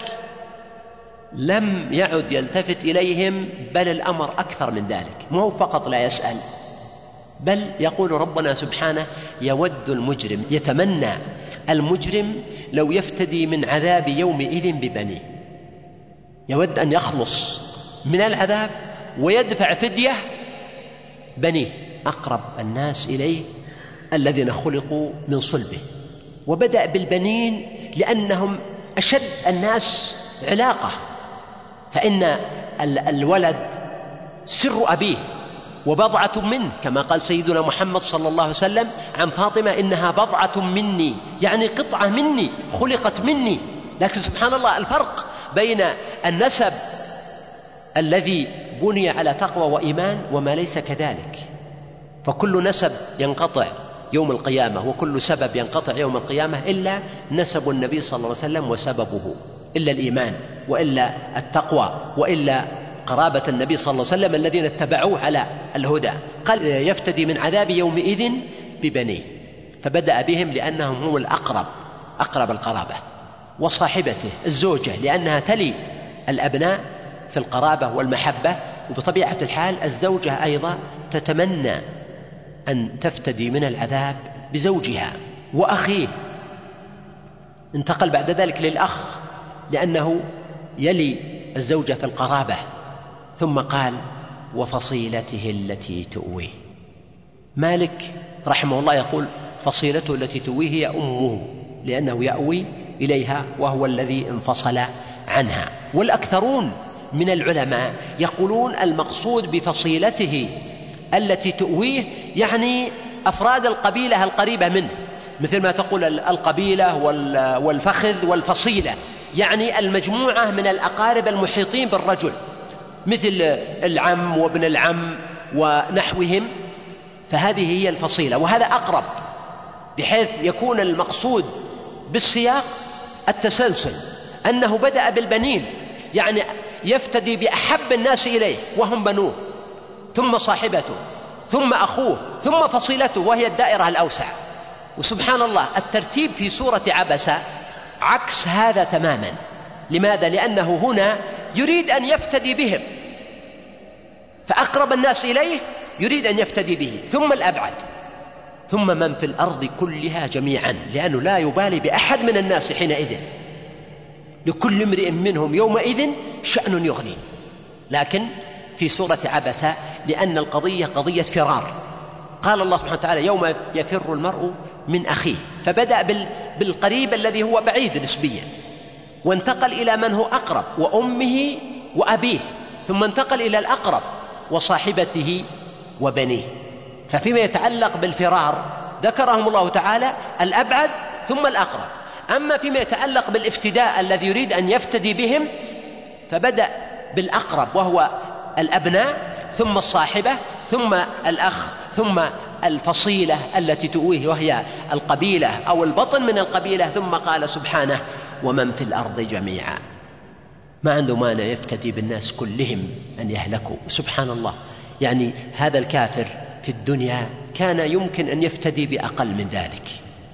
[SPEAKER 2] لم يعد يلتفت إليهم، بل الأمر أكثر من ذلك. مو فقط لا يسأل، بل يقول ربنا سبحانه: يود المجرم، يتمنى المجرم لو يفتدي من عذاب يومئذ ببنيه. يود أن يخلص من العذاب ويدفع فدية بنيه، أقرب الناس إليه الذين خلقوا من صلبه. وبدأ بالبنين لأنهم أشد الناس علاقة، فإن الولد سر أبيه وبضعة منه، كما قال سيدنا محمد صلى الله عليه وسلم عن فاطمة: إنها بضعة مني، يعني قطعة مني، خلقت مني. لكن سبحان الله الفرق بين النسب الذي بني على تقوى وإيمان وما ليس كذلك. فكل نسب ينقطع يوم القيامة، وكل سبب ينقطع يوم القيامة، إلا نسب النبي صلى الله عليه وسلم وسببه، إلا الإيمان وإلا التقوى وإلا قرابة النبي صلى الله عليه وسلم الذين اتبعوه على الهدى. قال: يفتدي من عذاب يومئذ ببنيه. فبدأ بهم لأنهم هم الأقرب، أقرب القرابة، وصاحبته الزوجة لأنها تلي الأبناء في القرابة والمحبة. وبطبيعة الحال الزوجة أيضا تتمنى أن تفتدي من العذاب بزوجها وأخيه. انتقل بعد ذلك للأخ لأنه يلي الزوجة في القرابة، ثم قال: وفصيلته التي تؤويه. مالك رحمه الله يقول: فصيلته التي تؤويه هي أمه، لأنه يأوي إليها وهو الذي انفصل عنها. والأكثرون من العلماء يقولون المقصود بفصيلته التي تؤويه يعني أفراد القبيلة القريبة منه، مثل ما تقول القبيلة والفخذ والفصيلة، يعني المجموعة من الأقارب المحيطين بالرجل، مثل العم وابن العم ونحوهم. فهذه هي الفصيلة، وهذا أقرب، بحيث يكون المقصود بالسياق التسلسل، أنه بدأ بالبنين، يعني يفتدي بأحب الناس إليه وهم بنوه، ثم صاحبته، ثم أخوه، ثم فصيلته، وهي الدائرة الأوسع. وسبحان الله الترتيب في سورة عبسة عكس هذا تماما. لماذا؟ لأنه هنا يريد أن يفتدي بهم، فأقرب الناس إليه يريد أن يفتدي به، ثم الأبعد، ثم من في الأرض كلها جميعا، لأنه لا يبالي بأحد من الناس حينئذ، لكل امرئ منهم يومئذ شأن يغني. لكن في سورة عبسة لأن القضية قضية فرار، قال الله سبحانه وتعالى: يوم يفر المرء من أخيه، فبدأ بالقريب الذي هو بعيد نسبيا، وانتقل إلى من هو أقرب، وأمه وأبيه، ثم انتقل إلى الأقرب وصاحبته وبنيه. ففيما يتعلق بالفرار ذكرهم الله تعالى الأبعد ثم الأقرب. أما فيما يتعلق بالافتداء الذي يريد أن يفتدي بهم فبدأ بالأقرب وهو الأبناء، ثم الصاحبة، ثم الأخ، ثم الفصيلة التي تؤويه وهي القبيلة أو البطن من القبيلة، ثم قال سبحانه ومن في الأرض جميعا. ما عنده مانع يفتدي بالناس كلهم أن يهلكوا. سبحان الله، يعني هذا الكافر في الدنيا كان يمكن أن يفتدي بأقل من ذلك،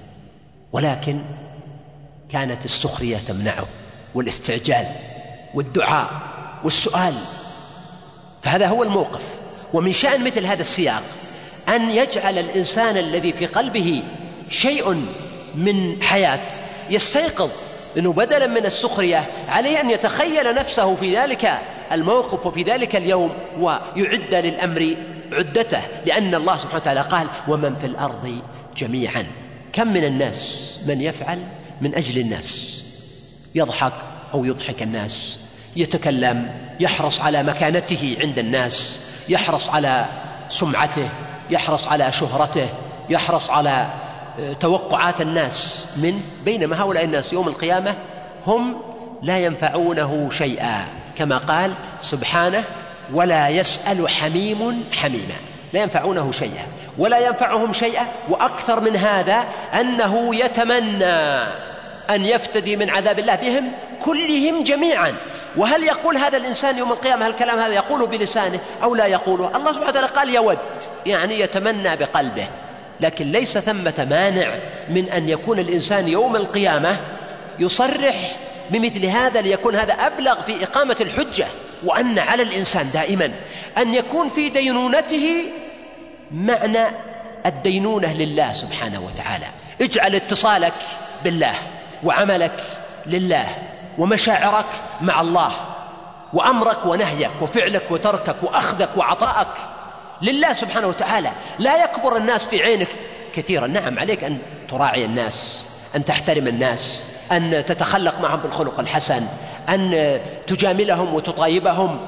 [SPEAKER 2] ولكن كانت السخرية تمنعه والاستعجال والدعاء والسؤال. فهذا هو الموقف. ومن شأن مثل هذا السياق أن يجعل الإنسان الذي في قلبه شيء من حياة يستيقظ أنه بدلا من السخرية عليه أن يتخيل نفسه في ذلك الموقف وفي ذلك اليوم ويعد للأمر عدته، لأن الله سبحانه وتعالى قال ومن في الأرض جميعا. كم من الناس من يفعل من أجل الناس، يضحك أو يضحك الناس، يتكلم، يحرص على مكانته عند الناس، يحرص على سمعته، يحرص على شهرته، يحرص على توقعات الناس منه، بينما هؤلاء الناس يوم القيامة هم لا ينفعونه شيئا، كما قال سبحانه ولا يسأل حميم حميما. لا ينفعونه شيئا ولا ينفعهم شيئا. وأكثر من هذا أنه يتمنى أن يفتدي من عذاب الله بهم كلهم جميعا. وهل يقول هذا الإنسان يوم القيامة الكلام هذا يقوله بلسانه أو لا يقوله؟ الله سبحانه وتعالى قال يود، يعني يتمنى بقلبه. لكن ليس ثمة مانع من أن يكون الإنسان يوم القيامة يصرح بمثل هذا، ليكون هذا أبلغ في إقامة الحجة. وأن على الإنسان دائما أن يكون في دينونته معنى الدينونة لله سبحانه وتعالى. اجعل اتصالك بالله وعملك لله ومشاعرك مع الله وأمرك ونهيك وفعلك وتركك وأخذك وعطائك لله سبحانه وتعالى. لا يكبر الناس في عينك كثيرا. نعم، عليك أن تراعي الناس، أن تحترم الناس، أن تتخلق معهم بالخلق الحسن، أن تجاملهم وتطايبهم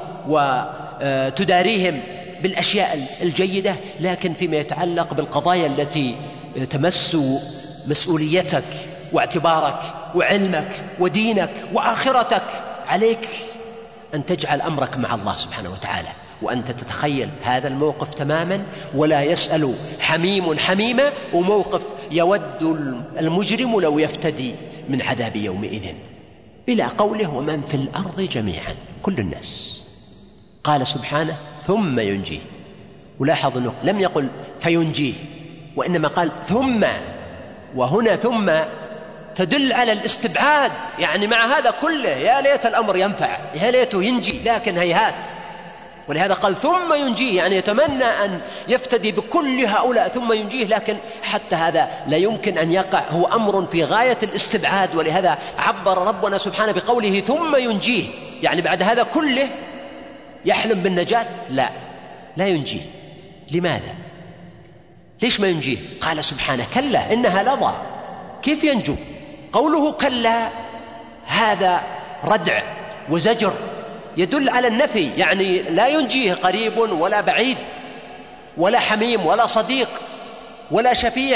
[SPEAKER 2] وتداريهم بالأشياء الجيدة. لكن فيما يتعلق بالقضايا التي تمس مسؤوليتك واعتبارك وعلمك ودينك وآخرتك، عليك أن تجعل أمرك مع الله سبحانه وتعالى، وأنت تتخيل هذا الموقف تماما. ولا يسأل حميم حميما، وموقف يود المجرم لو يفتدي من عذاب يومئذ، إلى قوله ومن في الأرض جميعا، كل الناس. قال سبحانه ثم ينجيه. ولاحظ أنه لم يقل فينجيه، وإنما قال ثم. وهنا ثم تدل على الاستبعاد، يعني مع هذا كله يا ليت الأمر ينفع، يا ليته ينجي، لكن هيهات. ولهذا قال ثم ينجيه، يعني يتمنى أن يفتدي بكل هؤلاء ثم ينجيه، لكن حتى هذا لا يمكن أن يقع، هو أمر في غاية الاستبعاد. ولهذا عبر ربنا سبحانه بقوله ثم ينجيه، يعني بعد هذا كله يحلم بالنجاة؟ لا ينجيه. لماذا؟ ليش ما ينجيه؟ قال سبحانه كلا إنها لظى. كيف ينجو؟ قوله كلا هذا ردع وزجر يدل على النفي، يعني لا ينجيه قريب ولا بعيد ولا حميم ولا صديق ولا شفيع.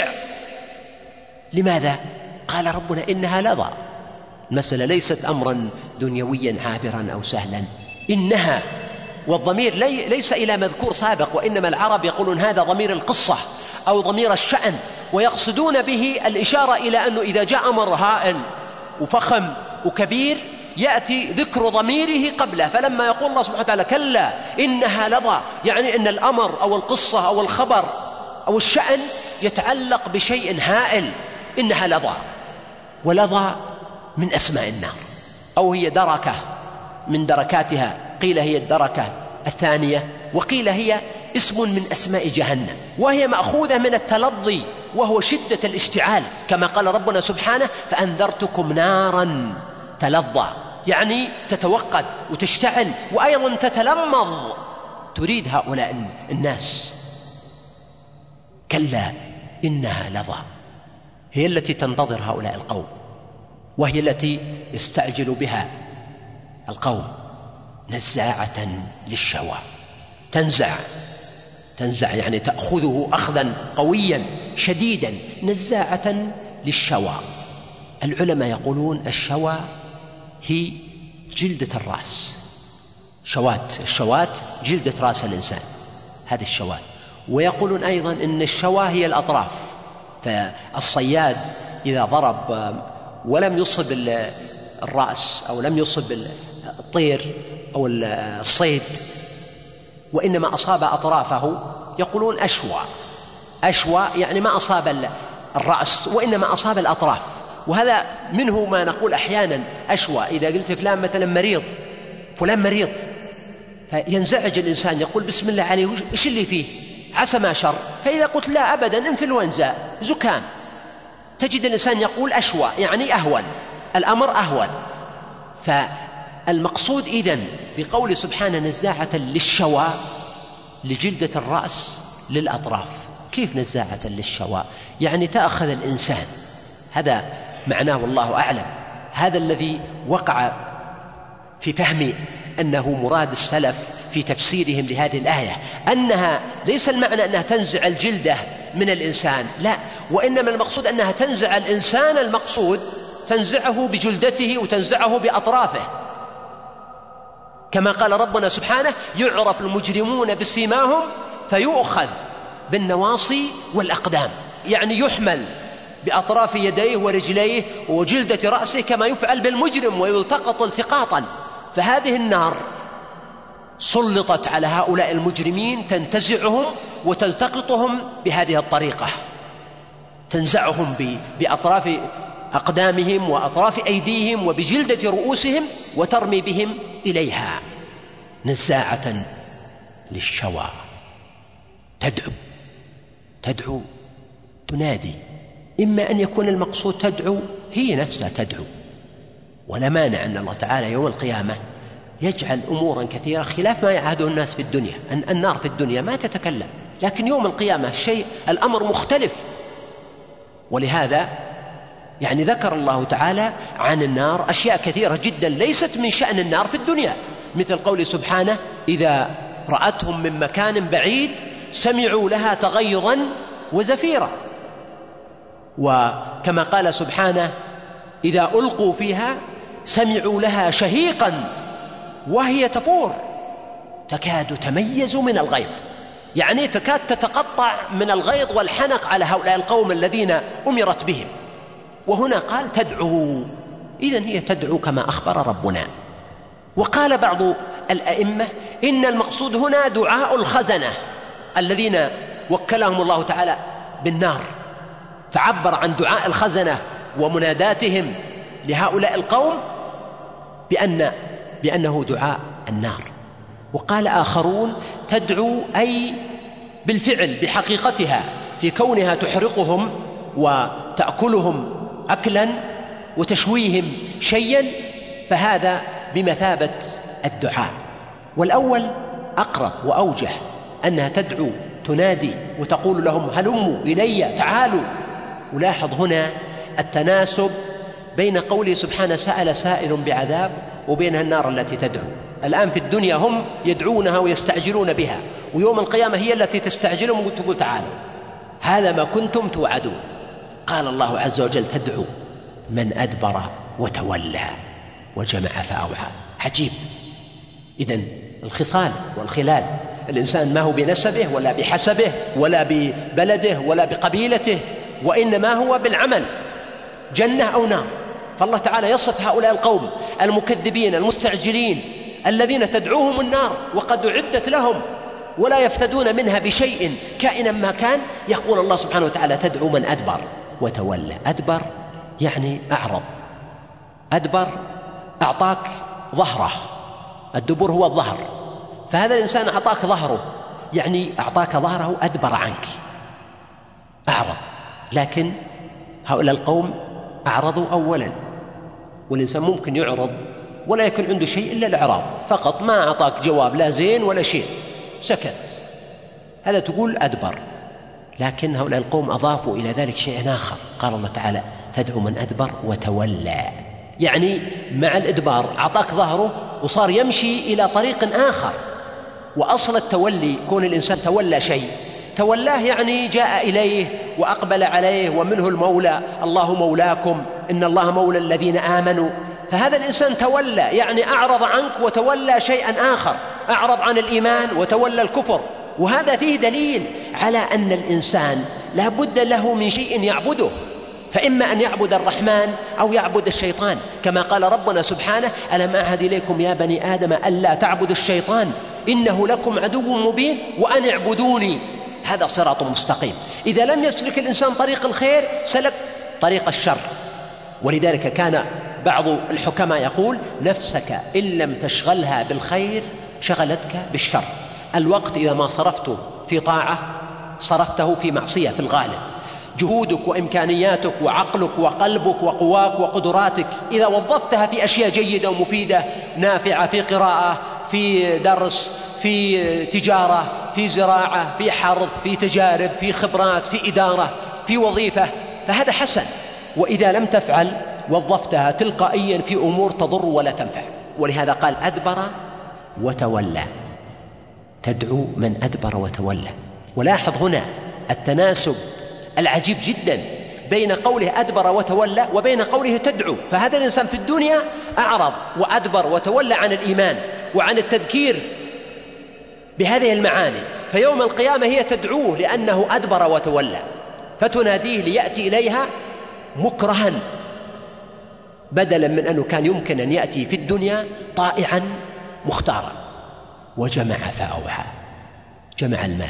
[SPEAKER 2] لماذا؟ قال ربنا إنها لظى. المسألة ليست أمرا دنيويا عابرا أو سهلا، إنها، والضمير ليس إلى مذكور سابق، وإنما العرب يقولون هذا ضمير القصة أو ضمير الشأن، ويقصدون به الإشارة إلى أنه إذا جاء أمر هائل وفخم وكبير يأتي ذكر ضميره قبله. فلما يقول الله سبحانه وتعالى كلا إنها لظى، يعني أن الأمر أو القصة أو الخبر أو الشأن يتعلق بشيء هائل. إنها لظى، ولظى من أسماء النار، أو هي دركة من دركاتها، قيل هي الدركة الثانية، وقيل هي اسم من أسماء جهنم، وهي مأخوذة من التلظي وهو شدة الاشتعال، كما قال ربنا سبحانه فأنذرتكم نارا تلظى، يعني تتوقد وتشتعل وأيضا تتلمظ، تريد هؤلاء الناس. كلا إنها لظى، هي التي تنتظر هؤلاء القوم، وهي التي يستعجل بها القوم. نزاعة للشوى، تنزع يعني تأخذه أخذا قويا شديدا. نزاعة للشوى. العلماء يقولون الشوى هي جلدة الرأس، الشوات جلدة رأس الإنسان، هذه الشوات. ويقولون أيضا إن الشواة هي الأطراف، فالصياد إذا ضرب ولم يصب الرأس أو لم يصب الطير أو الصيد وإنما أصاب أطرافه يقولون أشوى يعني ما أصاب الرأس وإنما أصاب الأطراف. وهذا منه ما نقول أحيانا أشوى، إذا قلت فلان مثلا مريض، فلان مريض، فينزعج الإنسان يقول بسم الله عليه إيش اللي فيه، عسى ما شر، فإذا قلت لا أبدا إنفلونزا زكام، تجد الإنسان يقول أشوى يعني أهون، الأمر أهون. فالمقصود إذن بقول سبحانه نزاعة للشوى لجلدة الرأس للأطراف. كيف نزاعة للشوى؟ يعني تأخذ الإنسان، هذا معناه والله أعلم. هذا الذي وقع في فهم أنه مراد السلف في تفسيرهم لهذه الآية، أنها ليس المعنى أنها تنزع الجلدة من الإنسان، لا، وإنما المقصود أنها تنزع الإنسان، المقصود تنزعه بجلدته وتنزعه بأطرافه، كما قال ربنا سبحانه يعرف المجرمون بسيماهم فيؤخذ بالنواصي والأقدام، يعني يحمل بأطراف يديه ورجليه وجلدة رأسه كما يفعل بالمجرم ويلتقط التقاطا. فهذه النار سلطت على هؤلاء المجرمين تنتزعهم وتلتقطهم بهذه الطريقة، تنزعهم بأطراف أقدامهم وأطراف أيديهم وبجلدة رؤوسهم وترمي بهم إليها. نزاعة للشوى، تدعو تنادي، إما أن يكون المقصود تدعو هي نفسها تدعو، ولا مانع أن الله تعالى يوم القيامة يجعل أمورا كثيرة خلاف ما يعهده الناس في الدنيا. النار في الدنيا ما تتكلم، لكن يوم القيامة الأمر مختلف. ولهذا يعني ذكر الله تعالى عن النار أشياء كثيرة جدا ليست من شأن النار في الدنيا، مثل قول سبحانه إذا رأتهم من مكان بعيد سمعوا لها تغيظا وزفيرا، وكما قال سبحانه إذا ألقوا فيها سمعوا لها شهيقا وهي تفور تكاد تميز من الغيظ، يعني تكاد تتقطع من الغيظ والحنق على هؤلاء القوم الذين أمرت بهم. وهنا قال تدعو، إذن هي تدعو كما أخبر ربنا. وقال بعض الأئمة إن المقصود هنا دعاء الخزنة الذين وكلهم الله تعالى بالنار، فعبر عن دعاء الخزنة ومناداتهم لهؤلاء القوم بأنه دعاء النار. وقال آخرون تدعو أي بالفعل بحقيقتها، في كونها تحرقهم وتأكلهم أكلا وتشويهم شيئا، فهذا بمثابة الدعاء. والأول أقرب وأوجه، أنها تدعو تنادي وتقول لهم هلموا إلي تعالوا. ولاحظ هنا التناسب بين قوله سبحانه سأل سائل بعذاب وبينها النار التي تدعو. الآن في الدنيا هم يدعونها ويستعجلون بها، ويوم القيامة هي التي تستعجلهم وتقول تعالوا، هذا ما كنتم توعدون. قال الله عز وجل تدعو من أدبر وتولى وجمع فأوعى. عجيب. إذن الخصال والخلال، الإنسان ما هو بنسبه ولا بحسبه ولا ببلده ولا بقبيلته، وإنما هو بالعمل، جنة أو نار. فالله تعالى يصف هؤلاء القوم المكذبين المستعجلين الذين تدعوهم النار وقد أعدت لهم ولا يفتدون منها بشيء كائنا ما كان. يقول الله سبحانه وتعالى تدعو من أدبر وتولى. أدبر يعني أعرض، أدبر أعطاك ظهره، الدبر هو الظهر، فهذا الإنسان أعطاك ظهره، يعني أعطاك ظهره أدبر عنك، أعرض. لكن هؤلاء القوم أعرضوا أولا، والإنسان ممكن يعرض ولا يكون عنده شيء إلا الإعراض فقط، ما أعطاك جواب لا زين ولا شيء، سكت، هذا تقول أدبر. لكن هؤلاء القوم أضافوا إلى ذلك شيئا آخر، قال الله تعالى تدعو من أدبر وتولى، يعني مع الإدبار أعطاك ظهره وصار يمشي إلى طريق آخر. وأصل التولي كون الإنسان تولى شيء، تولاه يعني جاء إليه وأقبل عليه، ومنه المولى، الله مولاكم إن الله مولى الذين آمنوا. فهذا الإنسان تولى يعني أعرض عنك وتولى شيئا آخر، أعرض عن الإيمان وتولى الكفر. وهذا فيه دليل على أن الإنسان لا بد له من شيء يعبده، فإما أن يعبد الرحمن أو يعبد الشيطان، كما قال ربنا سبحانه: ألم أعهد إليكم يا بني آدم ألا تعبدوا الشيطان إنه لكم عدو مبين وأن اعبدوني، هذا صراط مستقيم. إذا لم يسلك الإنسان طريق الخير سلك طريق الشر. ولذلك كان بعض الحكماء يقول: نفسك إن لم تشغلها بالخير شغلتك بالشر. الوقت إذا ما صرفته في طاعة صرفته في معصية في الغالب. جهودك وإمكانياتك وعقلك وقلبك وقواك وقدراتك إذا وظفتها في أشياء جيدة ومفيدة نافعة، في قراءة، في درس، في تجارة، في زراعة، في حرث، في تجارب، في خبرات، في إدارة، في وظيفة، فهذا حسن. وإذا لم تفعل وظفتها تلقائيا في أمور تضر ولا تنفع. ولهذا قال: أدبر وتولى، تدعو من أدبر وتولى. ولاحظ هنا التناسب العجيب جدا بين قوله أدبر وتولى وبين قوله تدعو. فهذا الإنسان في الدنيا أعرض وأدبر وتولى عن الإيمان وعن التذكير بهذه المعاني، فيوم القيامة هي تدعوه لأنه أدبر وتولى، فتناديه ليأتي إليها مكرها، بدلا من أنه كان يمكن أن يأتي في الدنيا طائعا مختارا. وجمع فأوعى، جمع المال.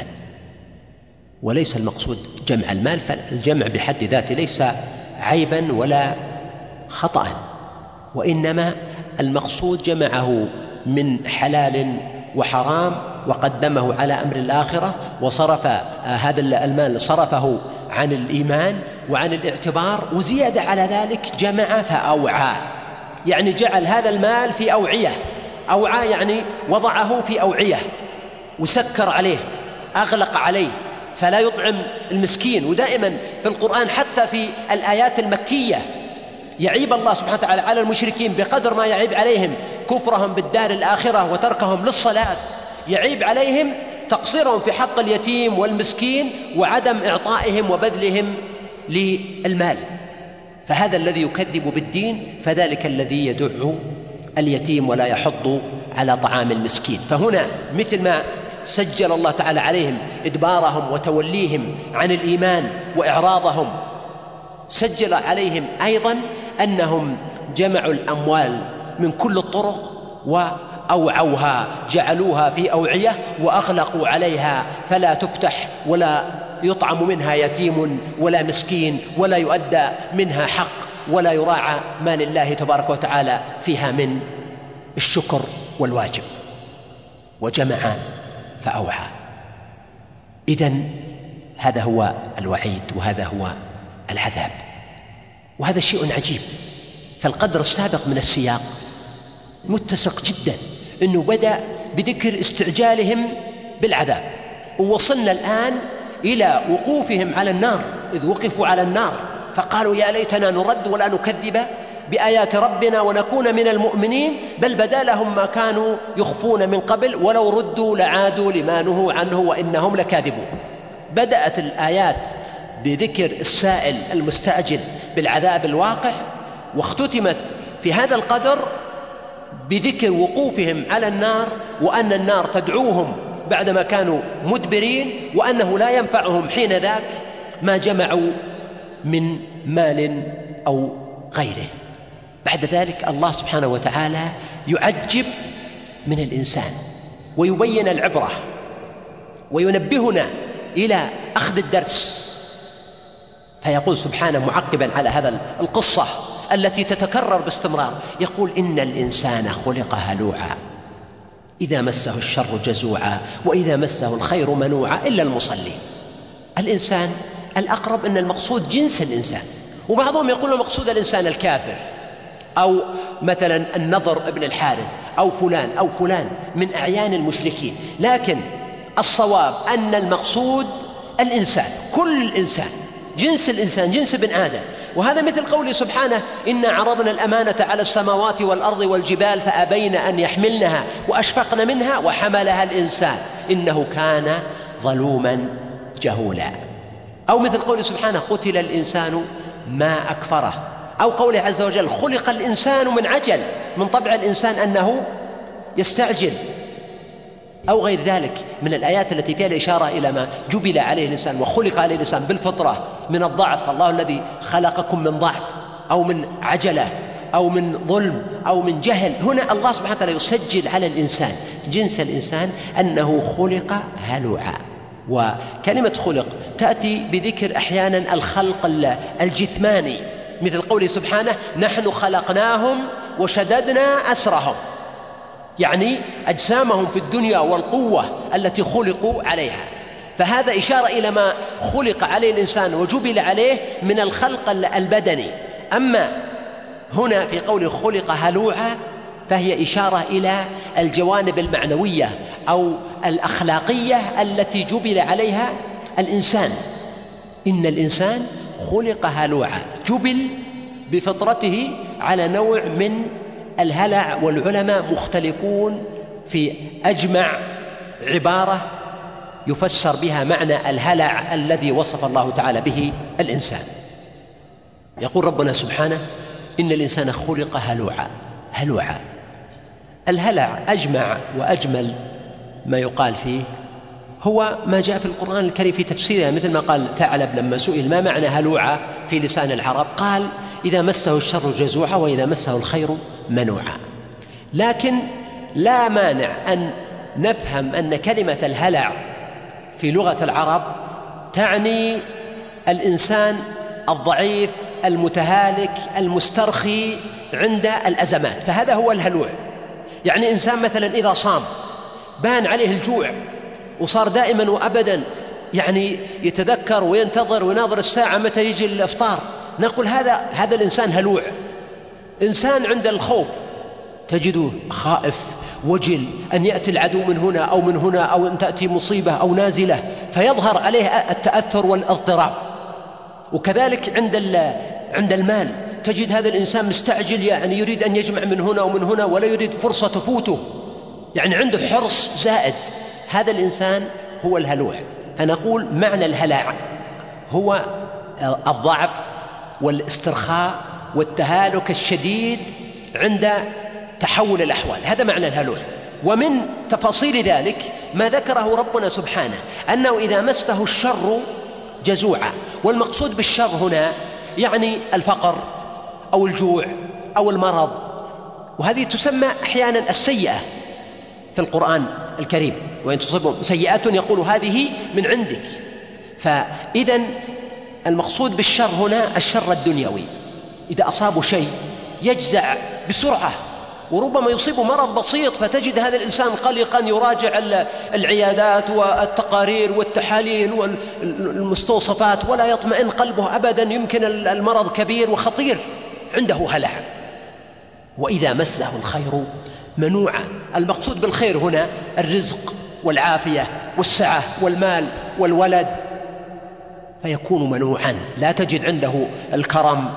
[SPEAKER 2] وليس المقصود جمع المال، فالجمع بحد ذاته ليس عيبا ولا خطأ، وإنما المقصود جمعه من حلال وحرام وقدمه على أمر الآخرة، وصرف هذا المال صرفه عن الإيمان وعن الاعتبار، وزيادة على ذلك جمع فأوعى، يعني جعل هذا المال في أوعية. أوعى يعني وضعه في أوعية وسكر عليه، أغلق عليه، فلا يطعم المسكين. ودائما في القرآن حتى في الآيات المكية يعيب الله سبحانه وتعالى على المشركين بقدر ما يعيب عليهم كفرهم بالدار الآخرة وتركهم للصلاة، يعيب عليهم تقصيرهم في حق اليتيم والمسكين وعدم إعطائهم وبذلهم للمال. فهذا الذي يكذب بالدين، فذلك الذي يدع اليتيم ولا يحض على طعام المسكين. فهنا مثل ما سجل الله تعالى عليهم إدبارهم وتوليهم عن الإيمان وإعراضهم، سجل عليهم أيضا أنهم جمعوا الأموال من كل الطرق وأوعوها، جعلوها في أوعية وأغلقوا عليها، فلا تفتح ولا يطعم منها يتيم ولا مسكين ولا يؤدى منها حق ولا يراعى ما لله تبارك وتعالى فيها من الشكر والواجب. وجمع فأوعى. إذن هذا هو الوعيد وهذا هو العذاب، وهذا شيء عجيب. فالقدر السابق من السياق متسق جدا، إنه بدأ بذكر استعجالهم بالعذاب، ووصلنا الآن إلى وقوفهم على النار، إذ وقفوا على النار فقالوا: يا ليتنا نرد ولا نكذب بآيات ربنا ونكون من المؤمنين، بل بدا لهم ما كانوا يخفون من قبل ولو ردوا لعادوا لما نهوا عنه وإنهم لكاذبون. بدأت الآيات بذكر السائل المستعجل بالعذاب الواقع، واختتمت في هذا القدر بذكر وقوفهم على النار، وأن النار تدعوهم بعدما كانوا مدبرين، وأنه لا ينفعهم حين ذاك ما جمعوا من مال أو غيره. بعد ذلك الله سبحانه وتعالى يعجب من الإنسان ويبين العبرة وينبهنا إلى أخذ الدرس، فيقول سبحانه معقبا على هذا القصة التي تتكرر باستمرار، يقول: إن الإنسان خلق هلوعا إذا مسه الشر جزوعا وإذا مسه الخير منوعا إلا المصلين. الإنسان الأقرب أن المقصود جنس الإنسان، وبعضهم يقول المقصود الإنسان الكافر، أو مثلا النضر ابن الحارث أو فلان من أعيان المشركين، لكن الصواب أن المقصود الإنسان، كل الإنسان، جنس الإنسان، جنس ابن آدم. وهذا مثل قوله سبحانه: إنا عرضنا الأمانة على السماوات والأرض والجبال فأبين أن يحملنها وأشفقن منها وحملها الإنسان إنه كان ظلوما جهولا. أو مثل قوله سبحانه: قتل الإنسان ما أكفره. أو قوله عز وجل: خلق الإنسان من عجل، من طبع الإنسان أنه يستعجل. أو غير ذلك من الآيات التي فيها الإشارة إلى ما جبل عليه الإنسان وخلق عليه الإنسان بالفطرة من الضعف. الله الذي خلقكم من ضعف أو من عجلة أو من ظلم أو من جهل. هنا الله سبحانه وتعالى يسجل على الإنسان جنس الإنسان أنه خلق هلوعا. وكلمة خلق تأتي بذكر أحيانا الخلق الجثماني، مثل قوله سبحانه نحن خلقناهم وشددنا أسرهم، يعني أجسامهم في الدنيا والقوة التي خلقوا عليها. فهذا إشارة إلى ما خلق عليه الإنسان وجبل عليه من الخلق البدني. أما هنا في قول خلق هلوعا فهي إشارة إلى الجوانب المعنوية أو الأخلاقية التي جبل عليها الإنسان. إن الإنسان خلق هلوعا، جبل بفطرته على نوع من الهلع، والعلماء مختلفون في أجمع عبارة يفسر بها معنى الهلع الذي وصف الله تعالى به الإنسان. يقول ربنا سبحانه إن الإنسان خلق هلوعا. الهلع أجمع وأجمل ما يقال فيه هو ما جاء في القرآن الكريم في تفسيرها، مثل ما قال ثعلب لما سئل ما معنى هلوعا في لسان العرب، قال إذا مسه الشر جزوعا وإذا مسه الخير منوعا. لكن لا مانع أن نفهم أن كلمة الهلع في لغة العرب تعني الإنسان الضعيف المتهالك المسترخي عند الأزمات، فهذا هو الهلوع. يعني إنسان مثلا إذا صام بان عليه الجوع وصار دائما وأبدا يعني يتذكر وينتظر ويناظر الساعة متى يجي الإفطار، نقول هذا الإنسان هلوع. إنسان عند الخوف تجده خائف وجل أن يأتي العدو من هنا أو من هنا، أو أن تأتي مصيبة أو نازلة فيظهر عليه التأثر والاضطراب. وكذلك عند المال تجد هذا الإنسان مستعجل، يعني يريد أن يجمع من هنا ومن هنا ولا يريد فرصة تفوته، يعني عنده حرص زائد. هذا الإنسان هو الهلوع. فنقول معنى الهلع هو الضعف والاسترخاء والتهالك الشديد عند تحول الأحوال، هذا معنى الهلوع. ومن تفاصيل ذلك ما ذكره ربنا سبحانه أنه إذا مسه الشر جزوعا، والمقصود بالشر هنا يعني الفقر أو الجوع أو المرض، وهذه تسمى أحيانا السيئة في القرآن الكريم، وإن تصبهم سيئات يقول هذه من عندك. فإذن المقصود بالشر هنا الشر الدنيوي، إذا أصابه شيء يجزع بسرعة، وربما يصيبه مرض بسيط فتجد هذا الإنسان قلقا يراجع العيادات والتقارير والتحاليل والمستوصفات ولا يطمئن قلبه أبدا، يمكن المرض كبير وخطير، عنده هلع. وإذا مسه الخير منوعا، المقصود بالخير هنا الرزق والعافية والسعة والمال والولد، فيكون منوعا، لا تجد عنده الكرم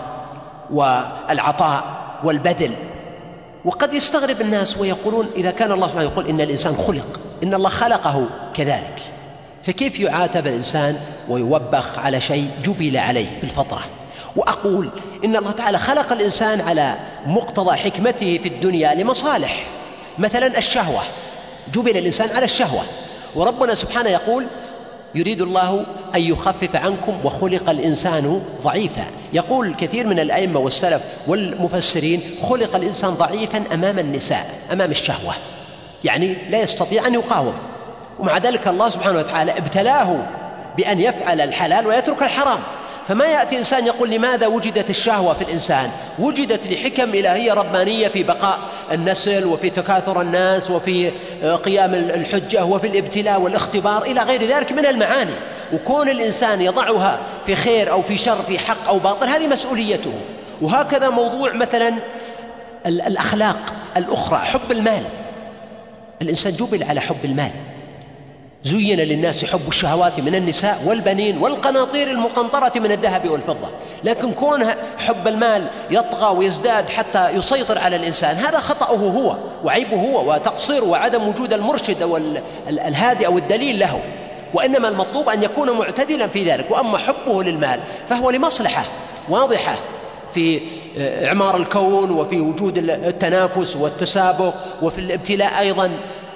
[SPEAKER 2] والعطاء والبذل. وقد يستغرب الناس ويقولون إذا كان الله سبحانه يقول إن الإنسان خلق، إن الله خلقه كذلك، فكيف يعاتب الإنسان ويوبخ على شيء جبل عليه بالفطرة؟ وأقول إن الله تعالى خلق الإنسان على مقتضى حكمته في الدنيا لمصالح، مثلا الشهوة، جبل الإنسان على الشهوة، وربنا سبحانه يقول يريد الله أن يخفف عنكم وخلق الإنسان ضعيفا. يقول كثير من الأئمة والسلف والمفسرين خلق الإنسان ضعيفا أمام النساء، أمام الشهوة، يعني لا يستطيع أن يقاوم، ومع ذلك الله سبحانه وتعالى ابتلاه بأن يفعل الحلال ويترك الحرام. فما يأتي إنسان يقول لماذا وجدت الشهوة في الإنسان؟ وجدت لحكم إلهية ربانية في بقاء النسل وفي تكاثر الناس وفي قيام الحجة وفي الابتلاء والاختبار إلى غير ذلك من المعاني. وكون الإنسان يضعها في خير أو في شر، في حق أو باطل، هذه مسؤوليته. وهكذا موضوع مثلا الأخلاق الأخرى، حب المال، الإنسان جبل على حب المال. زين للناس حب الشهوات من النساء والبنين والقناطير المقنطرة من الذهب والفضة، لكن كون حب المال يطغى ويزداد حتى يسيطر على الإنسان، هذا خطأه هو وعيبه هو وتقصيره وعدم وجود المرشد أو الهادي أو الدليل له. وإنما المطلوب أن يكون معتدلا في ذلك. وأما حبه للمال فهو لمصلحة واضحة في إعمار الكون وفي وجود التنافس والتسابق وفي الابتلاء أيضا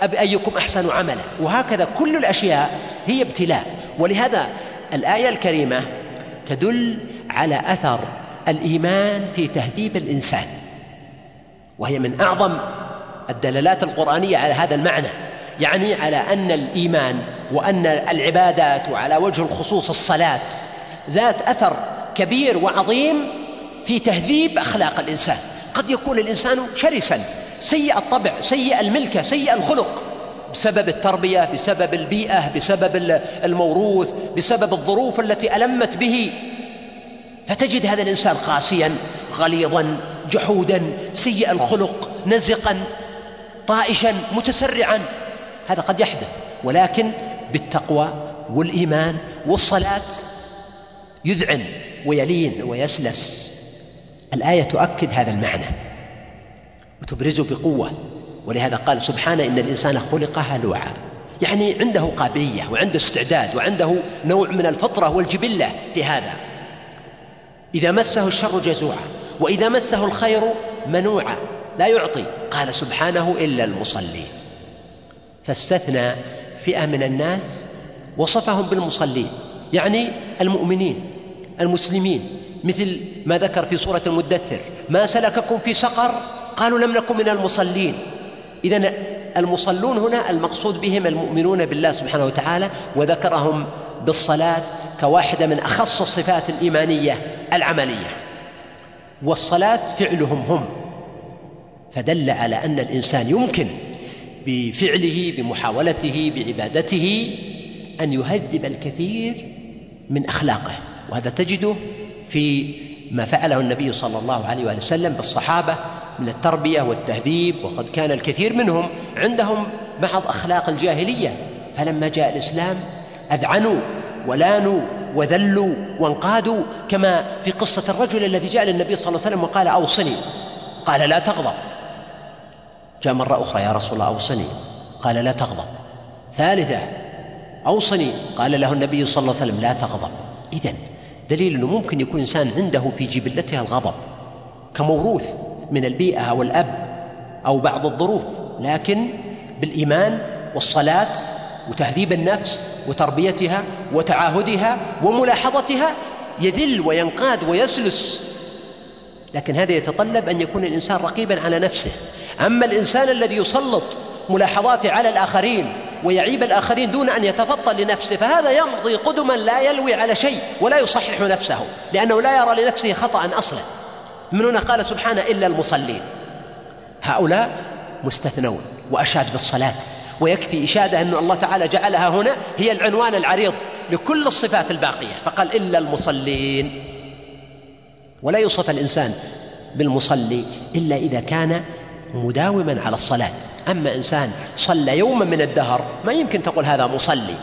[SPEAKER 2] أيكم أحسن عملا، وهكذا كل الأشياء هي ابتلاء. ولهذا الآية الكريمة تدل على أثر الإيمان في تهذيب الإنسان، وهي من أعظم الدلالات القرآنية على هذا المعنى، يعني على أن الإيمان وأن العبادات وعلى وجه الخصوص الصلاة ذات أثر كبير وعظيم في تهذيب أخلاق الإنسان. قد يكون الإنسان شرساً، سيء الطبع، سيء الملكة، سيء الخلق، بسبب التربية، بسبب البيئة، بسبب الموروث، بسبب الظروف التي ألمت به، فتجد هذا الإنسان قاسياً، غليظاً، جحوداً، سيء الخلق، نزقاً، طائشاً، متسرعاً. هذا قد يحدث، ولكن بالتقوى والإيمان والصلاة يذعن ويلين ويسلس. الآية تؤكد هذا المعنى وتبرزه بقوة، ولهذا قال سبحانه إن الإنسان خلق هلوعا، يعني عنده قابلية وعنده استعداد وعنده نوع من الفطرة والجبلة في هذا. إذا مسه الشر جزوعا وإذا مسه الخير منوعا، لا يعطي. قال سبحانه إلا المصلين، فاستثنى فئة من الناس وصفهم بالمصلين، يعني المؤمنين المسلمين، مثل ما ذكر في سورة المدثر: ما سلككم في سقر؟ قالوا لم نكن من المصلين. إذن المصلون هنا المقصود بهم المؤمنون بالله سبحانه وتعالى، وذكرهم بالصلاة كواحدة من أخص الصفات الإيمانية العملية، والصلاة فعلهم هم، فدل على أن الإنسان يمكن بفعله، بمحاولته، بعبادته أن يهذب الكثير من أخلاقه. وهذا تجده في ما فعله النبي صلى الله عليه وسلم بالصحابة من التربية والتهذيب، وقد كان الكثير منهم عندهم بعض أخلاق الجاهلية، فلما جاء الإسلام أذعنوا ولانوا وذلوا وانقادوا، كما في قصة الرجل الذي جاء للنبي صلى الله عليه وسلم وقال أوصني، قال لا تغضب. جاء مرة أخرى: يا رسول الله أوصني، قال لا تغضب. ثالثة: أوصني، قال له النبي صلى الله عليه وسلم لا تغضب. إذن دليل أنه ممكن يكون إنسان عنده في جبلته الغضب كموروث من البيئة أو الأب أو بعض الظروف، لكن بالإيمان والصلاة وتهذيب النفس وتربيتها وتعاهدها وملاحظتها يذل وينقاد ويسلس. لكن هذا يتطلب أن يكون الإنسان رقيباً على نفسه. أما الإنسان الذي يسلط ملاحظاته على الآخرين ويعيب الآخرين دون أن يتفطن لنفسه، فهذا يمضي قدما لا يلوي على شيء ولا يصحح نفسه، لأنه لا يرى لنفسه خطأ أصلا. من هنا قال سبحانه إلا المصلين، هؤلاء مستثنون، وأشاد بالصلاة، ويكفي إشادة أن الله تعالى جعلها هنا هي العنوان العريض لكل الصفات الباقية، فقال إلا المصلين. ولا يوصف الإنسان بالمصلي إلا إذا كان مداوما على الصلاة. أما إنسان صلى يوما من الدهر ما يمكن تقول هذا مصلي.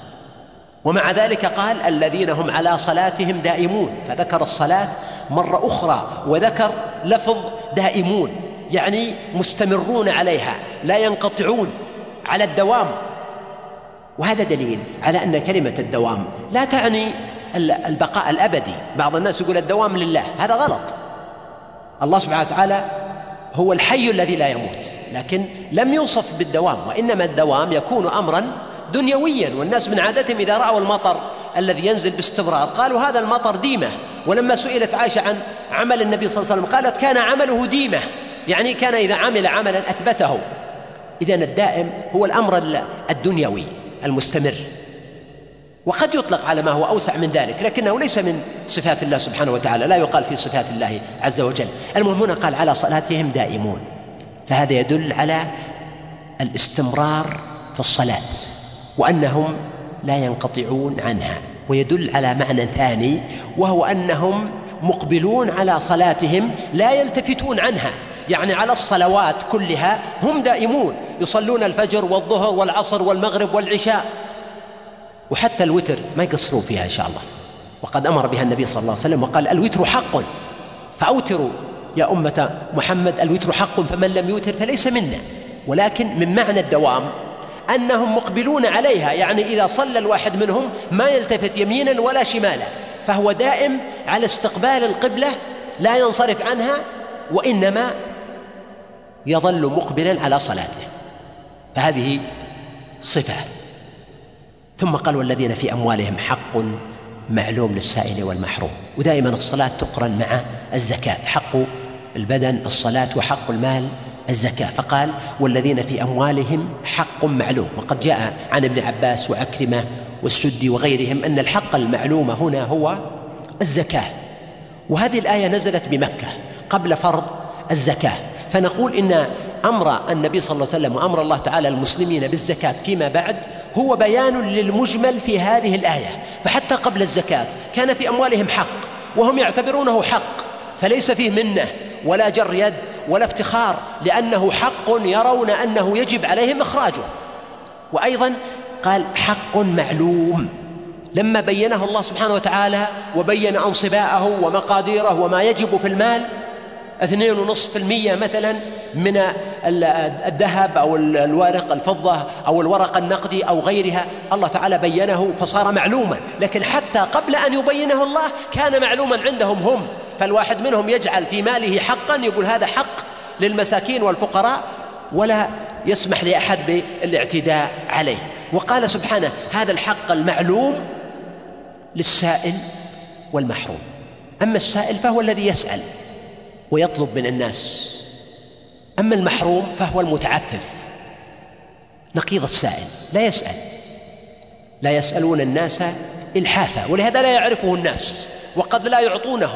[SPEAKER 2] ومع ذلك قال الذين هم على صلاتهم دائمون، فذكر الصلاة مرة أخرى وذكر لفظ دائمون، يعني مستمرون عليها، لا ينقطعون، على الدوام. وهذا دليل على أن كلمة الدوام لا تعني البقاء الأبدي. بعض الناس يقول الدوام لله، هذا غلط. الله سبحانه وتعالى هو الحي الذي لا يموت، لكن لم يوصف بالدوام، وإنما الدوام يكون أمرا دنيويا. والناس من عادتهم إذا رأوا المطر الذي ينزل باستمرار قالوا هذا المطر ديمة. ولما سئلت عائشة عن عمل النبي صلى الله عليه وسلم قالت كان عمله ديمة، يعني كان إذا عمل عملا أثبته. إذن الدائم هو الأمر الدنيوي المستمر، وقد يطلق على ما هو أوسع من ذلك، لكنه ليس من صفات الله سبحانه وتعالى، لا يقال في صفات الله عز وجل. المهم هنا قال على صلاتهم دائمون، فهذا يدل على الاستمرار في الصلاة وأنهم لا ينقطعون عنها. ويدل على معنى ثاني، وهو أنهم مقبلون على صلاتهم لا يلتفتون عنها، يعني على الصلوات كلها هم دائمون، يصلون الفجر والظهر والعصر والمغرب والعشاء، وحتى الوتر ما يقصروا فيها إن شاء الله. وقد أمر بها النبي صلى الله عليه وسلم وقال الوتر حق فأوتروا يا أمة محمد، الوتر حق فمن لم يوتر فليس منا. ولكن من معنى الدوام أنهم مقبلون عليها، يعني إذا صلى الواحد منهم ما يلتفت يمينا ولا شمالا، فهو دائم على استقبال القبلة، لا ينصرف عنها، وإنما يظل مقبلا على صلاته. فهذه صفة. ثم قال والذين في أموالهم حق معلوم للسائل والمحروم. ودائما الصلاة تقرن مع الزكاة، حق البدن الصلاة وحق المال الزكاة، فقال والذين في أموالهم حق معلوم. وقد جاء عن ابن عباس وعكرمة والسدي وغيرهم أن الحق المعلوم هنا هو الزكاة. وهذه الآية نزلت بمكة قبل فرض الزكاة، فنقول إن أمر النبي صلى الله عليه وسلم وأمر الله تعالى المسلمين بالزكاة فيما بعد هو بيان للمجمل في هذه الآية. فحتى قبل الزكاة كان في أموالهم حق وهم يعتبرونه حق، فليس فيه منة ولا جر يد ولا افتخار، لأنه حق يرون أنه يجب عليهم إخراجه. وأيضا قال حق معلوم لما بينه الله سبحانه وتعالى وبين أنصباءه ومقاديره وما يجب في المال، 2.5% مثلا من الذهب أو الورق الفضة أو الورق النقدي أو غيرها، الله تعالى بينه فصار معلوما. لكن حتى قبل أن يبينه الله كان معلوما عندهم هم، فالواحد منهم يجعل في ماله حقا، يقول هذا حق للمساكين والفقراء، ولا يسمح لأحد بالاعتداء عليه. وقال سبحانه هذا الحق المعلوم للسائل والمحروم. أما السائل فهو الذي يسأل ويطلب من الناس، أما المحروم فهو المتعفف نقيض السائل، لا يسأل، لا يسألون الناس إلحافا، ولهذا لا يعرفه الناس وقد لا يعطونه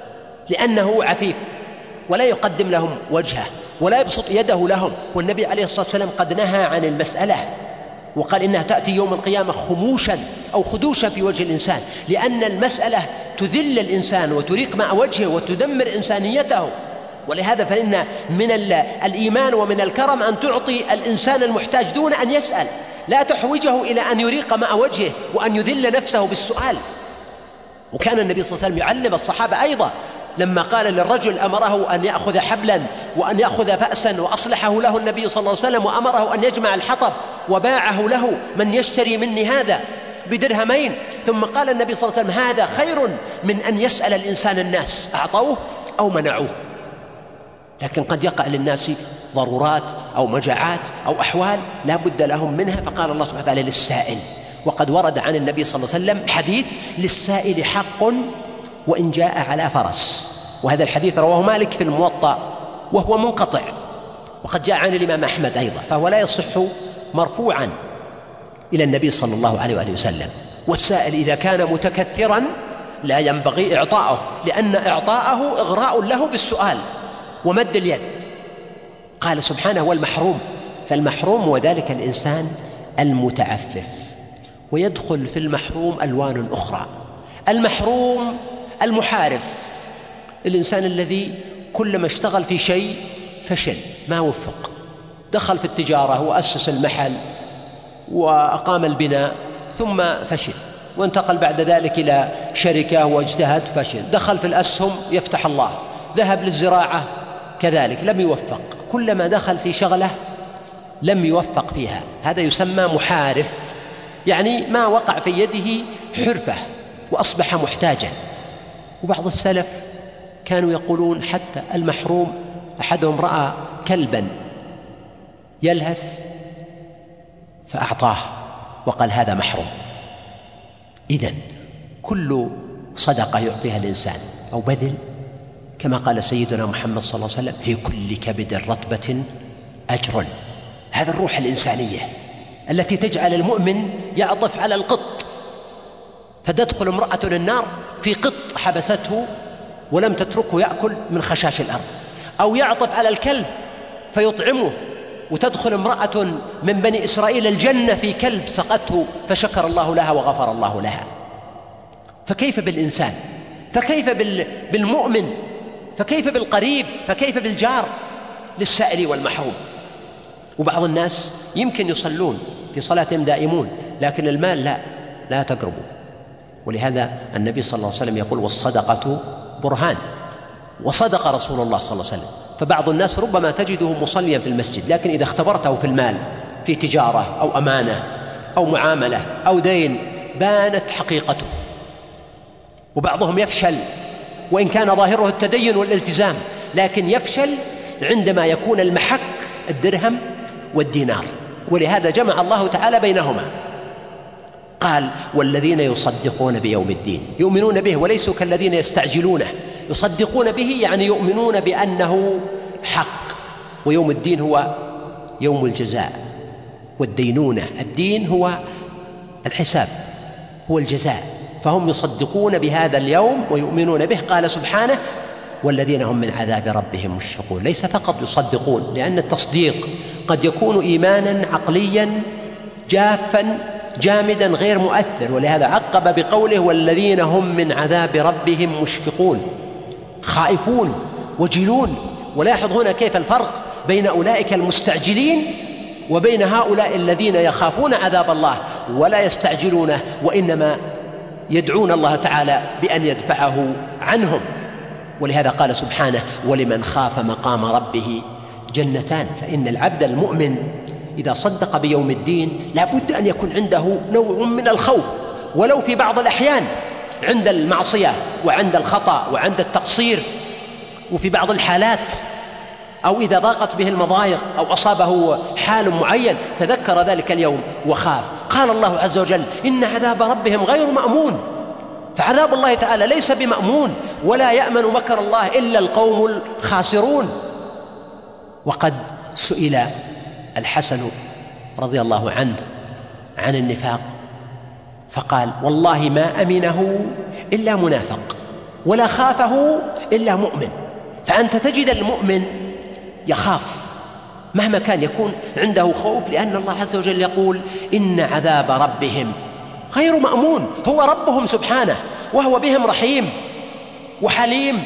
[SPEAKER 2] لأنه عفيف، ولا يقدم لهم وجهه ولا يبسط يده لهم. والنبي عليه الصلاة والسلام قد نهى عن المسألة وقال إنها تأتي يوم القيامة خموشا أو خدوشا في وجه الإنسان، لأن المسألة تذل الإنسان وتريق ماء وجهه وتدمر إنسانيته. ولهذا فإن من الإيمان ومن الكرم أن تعطي الإنسان المحتاج دون أن يسأل، لا تحوجه إلى أن يريق ماء وجهه وأن يذل نفسه بالسؤال. وكان النبي صلى الله عليه وسلم يعلم الصحابة أيضا لما قال للرجل أمره أن يأخذ حبلا وأن يأخذ فأسا وأصلحه له النبي صلى الله عليه وسلم، وأمره أن يجمع الحطب وباعه له من يشتري مني هذا ب2 ثم قال النبي صلى الله عليه وسلم هذا خير من أن يسأل الإنسان الناس أعطوه أو منعوه. لكن قد يقع للناس ضرورات أو مجاعات أو أحوال لا بد لهم منها، فقال الله سبحانه وتعالى للسائل. وقد ورد عن النبي صلى الله عليه وسلم حديث للسائل حق وإن جاء على فرس، وهذا الحديث رواه مالك في الموطأ وهو منقطع، وقد جاء عن الإمام أحمد أيضا، فهو لا يصح مرفوعا إلى النبي صلى الله عليه وآله وسلم. والسائل إذا كان متكثرا لا ينبغي إعطاؤه، لأن إعطاءه إغراء له بالسؤال ومد اليد. قال سبحانه والمحروم، فالمحروم وذلك الإنسان المتعفف. ويدخل في المحروم ألوان أخرى. المحروم المحارف، الإنسان الذي كلما اشتغل في شيء فشل، ما وفق، دخل في التجارة وأسس المحل وأقام البناء ثم فشل، وانتقل بعد ذلك إلى شركة واجتهد فشل، دخل في الأسهم يفتح الله، ذهب للزراعة كذلك لم يوفق، كلما دخل في شغلة لم يوفق فيها، هذا يسمى محارف، يعني ما وقع في يده حرفة وأصبح محتاجا. وبعض السلف كانوا يقولون حتى المحروم، أحدهم رأى كلبا يلهث فأعطاه وقال هذا محروم. إذن كل صدقة يعطيها الإنسان أو بذل، كما قال سيدنا محمد صلى الله عليه وسلم في كل كبد رطبة أجر. هذا الروح الإنسانية التي تجعل المؤمن يعطف على القط، فتدخل امرأة النار في قط حبسته ولم تتركه يأكل من خشاش الأرض، أو يعطف على الكلب فيطعمه، وتدخل امرأة من بني إسرائيل الجنة في كلب سقته فشكر الله لها وغفر الله لها. فكيف بالإنسان؟ فكيف بالمؤمن؟ فكيف بالقريب؟ فكيف بالجار؟ للسائل والمحروم. وبعض الناس يمكن يصلون في صلاتهم دائمون، لكن المال لا تقربوا. ولهذا النبي صلى الله عليه وسلم يقول والصدقة برهان، وصدق رسول الله صلى الله عليه وسلم. فبعض الناس ربما تجده مصليا في المسجد، لكن إذا اختبرته في المال، في تجارة أو أمانة أو معاملة أو دين، بانت حقيقته. وبعضهم يفشل وإن كان ظاهره التدين والالتزام، لكن يفشل عندما يكون المحك الدرهم والدينار، ولهذا جمع الله تعالى بينهما. قال والذين يصدقون بيوم الدين، يؤمنون به وليسوا كالذين يستعجلونه. يصدقون به يعني يؤمنون بأنه حق، ويوم الدين هو يوم الجزاء والدينونة. الدين هو الحساب، هو الجزاء، فهم يصدقون بهذا اليوم ويؤمنون به. قال سبحانه والذين هم من عذاب ربهم مشفقون. ليس فقط يصدقون، لأن التصديق قد يكون إيمانا عقليا جافا جامدا غير مؤثر، ولهذا عقب بقوله والذين هم من عذاب ربهم مشفقون، خائفون وجلون. ولاحظ هنا كيف الفرق بين أولئك المستعجلين وبين هؤلاء الذين يخافون عذاب الله ولا يستعجلونه، وإنما يدعون الله تعالى بأن يدفعه عنهم. ولهذا قال سبحانه ولمن خاف مقام ربه جنتان. فإن العبد المؤمن إذا صدق بيوم الدين لا بد أن يكون عنده نوع من الخوف، ولو في بعض الأحيان عند المعصية وعند الخطأ وعند التقصير، وفي بعض الحالات أو إذا ضاقت به المضايق أو أصابه حال معين تذكر ذلك اليوم وخاف. قال الله عز وجل إن عذاب ربهم غير مأمون، فعذاب الله تعالى ليس بمأمون، ولا يأمن مكر الله إلا القوم الخاسرون. وقد سئل الحسن رضي الله عنه عن النفاق فقال والله ما أمنه إلا منافق ولا خافه إلا مؤمن. فأنت تجد المؤمن يخاف مهما كان، يكون عنده خوف، لأن الله عز وجل يقول إن عذاب ربهم غير مأمون. هو ربهم سبحانه، وهو بهم رحيم وحليم،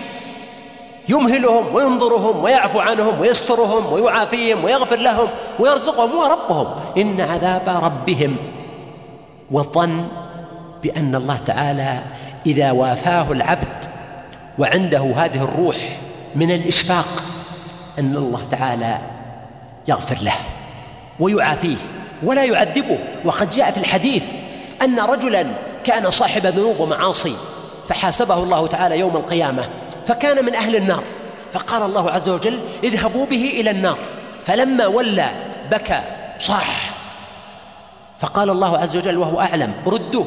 [SPEAKER 2] يمهلهم وينظرهم ويعفو عنهم ويسترهم ويعافيهم ويغفر لهم ويرزقهم. هو ربهم. إن عذاب ربهم، والظن بأن الله تعالى إذا وافاه العبد وعنده هذه الروح من الإشفاق أن الله تعالى يغفر له ويعافيه ولا يعذبه. وقد جاء في الحديث أن رجلا كان صاحب ذنوب ومعاصي فحاسبه الله تعالى يوم القيامة فكان من أهل النار، فقال الله عز وجل اذهبوا به إلى النار. فلما ولى بكى صاح، فقال الله عز وجل وهو أعلم ردوه،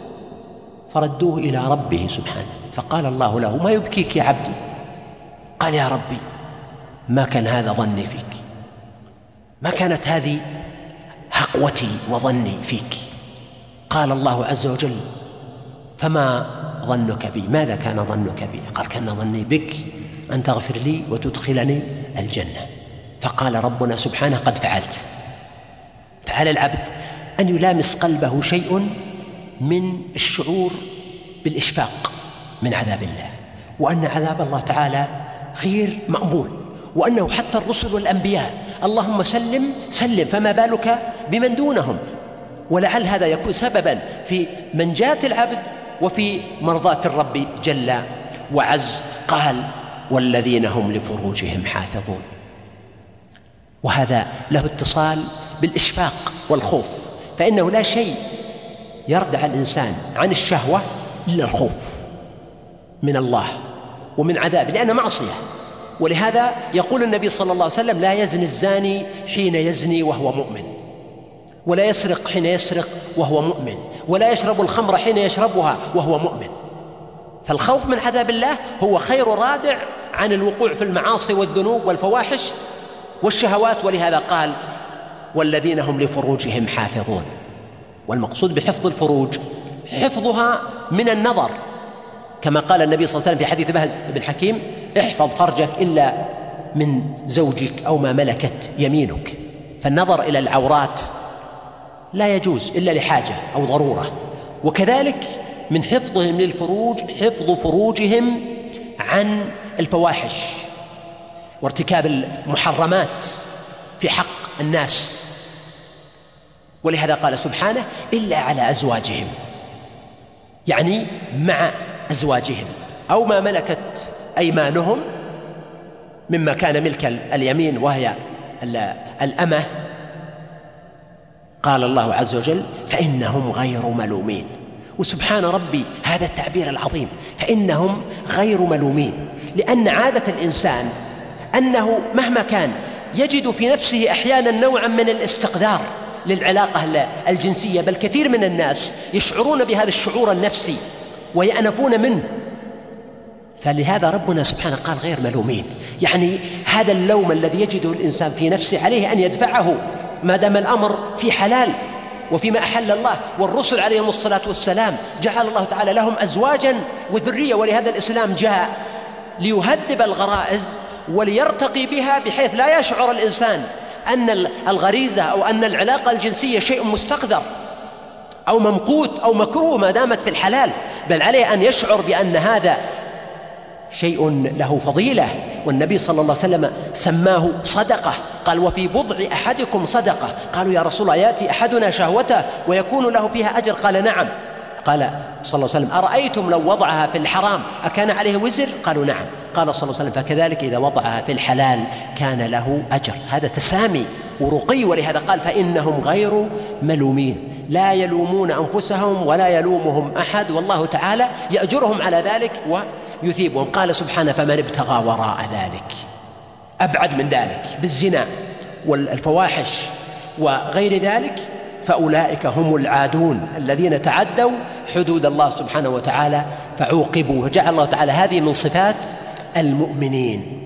[SPEAKER 2] فردوه إلى ربه سبحانه. فقال الله له ما يبكيك يا عبدي؟ قال يا ربي ما كان هذا ظني فيك، ما كانت هذه حقوتي وظني فيك. قال الله عز وجل فما ظنك بي؟ ماذا كان ظنك بي؟ قال كان ظني بك أن تغفر لي وتدخلني الجنة. فقال ربنا سبحانه قد فعلت. فعلى العبد أن يلامس قلبه شيء من الشعور بالإشفاق من عذاب الله، وأن عذاب الله تعالى غير مأمون، وأنه حتى الرسل والأنبياء اللهم سلم سلم، فما بالك بمن دونهم. ولعل هذا يكون سببا في منجاة العبد وفي مرضاة الرب جل وعز. قال والذين هم لفروجهم حافظون، وهذا له اتصال بالإشفاق والخوف، فإنه لا شيء يردع الإنسان عن الشهوة إلا الخوف من الله ومن عذاب، لأنه معصية. ولهذا يقول النبي صلى الله عليه وسلم لا يزني الزاني حين يزني وهو مؤمن، ولا يسرق حين يسرق وهو مؤمن، ولا يشرب الخمر حين يشربها وهو مؤمن. فالخوف من عذاب الله هو خير رادع عن الوقوع في المعاصي والذنوب والفواحش والشهوات. ولهذا قال والذين هم لفروجهم حافظون. والمقصود بحفظ الفروج حفظها من النظر، كما قال النبي صلى الله عليه وسلم في حديث بهز بن حكيم احفظ فرجك إلا من زوجك أو ما ملكت يمينك. فالنظر إلى العورات لا يجوز إلا لحاجة أو ضرورة. وكذلك من حفظهم للفروج حفظ فروجهم عن الفواحش وارتكاب المحرمات في حق الناس. ولهذا قال سبحانه إلا على أزواجهم، يعني مع أزواجهم أو ما ملكت أيمانهم مما كان ملك اليمين وهي الأمة. قال الله عز وجل فإنهم غير ملومين. وسبحان ربي هذا التعبير العظيم، فإنهم غير ملومين، لأن عادة الإنسان أنه مهما كان يجد في نفسه أحيانا نوعا من الاستقذار للعلاقة الجنسية، بل كثير من الناس يشعرون بهذا الشعور النفسي ويأنفون منه. فلهذا ربنا سبحانه قال غير ملومين، يعني هذا اللوم الذي يجده الإنسان في نفسه عليه أن يدفعه ما دام الأمر في حلال وفيما أحل الله. والرسل عليهم الصلاة والسلام جعل الله تعالى لهم أزواجا وذرية، ولهذا الإسلام جاء ليهذب الغرائز وليرتقي بها بحيث لا يشعر الإنسان أن الغريزة أو أن العلاقة الجنسية شيء مستقذر أو ممقوت أو مكروه ما دامت في الحلال، بل عليه أن يشعر بأن هذا شيء له فضيلة. والنبي صلى الله عليه وسلم سماه صدقة، قال وفي بضع أحدكم صدقة. قالوا يا رسول الله يأتي أحدنا شهوته ويكون له فيها أجر؟ قال نعم. قال صلى الله عليه وسلم أرأيتم لو وضعها في الحرام أكان عليه وزر؟ قالوا نعم. قال صلى الله عليه وسلم فكذلك إذا وضعها في الحلال كان له أجر. هذا تسامي ورقي، ولهذا قال فإنهم غير ملومين، لا يلومون أنفسهم ولا يلومهم أحد، والله تعالى يأجرهم على ذلك ويثيبهم. قال سبحانه فمن ابتغى وراء ذلك، أبعد من ذلك بالزنا والفواحش وغير ذلك، فأولئك هم العادون الذين تعدوا حدود الله سبحانه وتعالى فعوقبوا. وجعل الله تعالى هذه من صفات المؤمنين،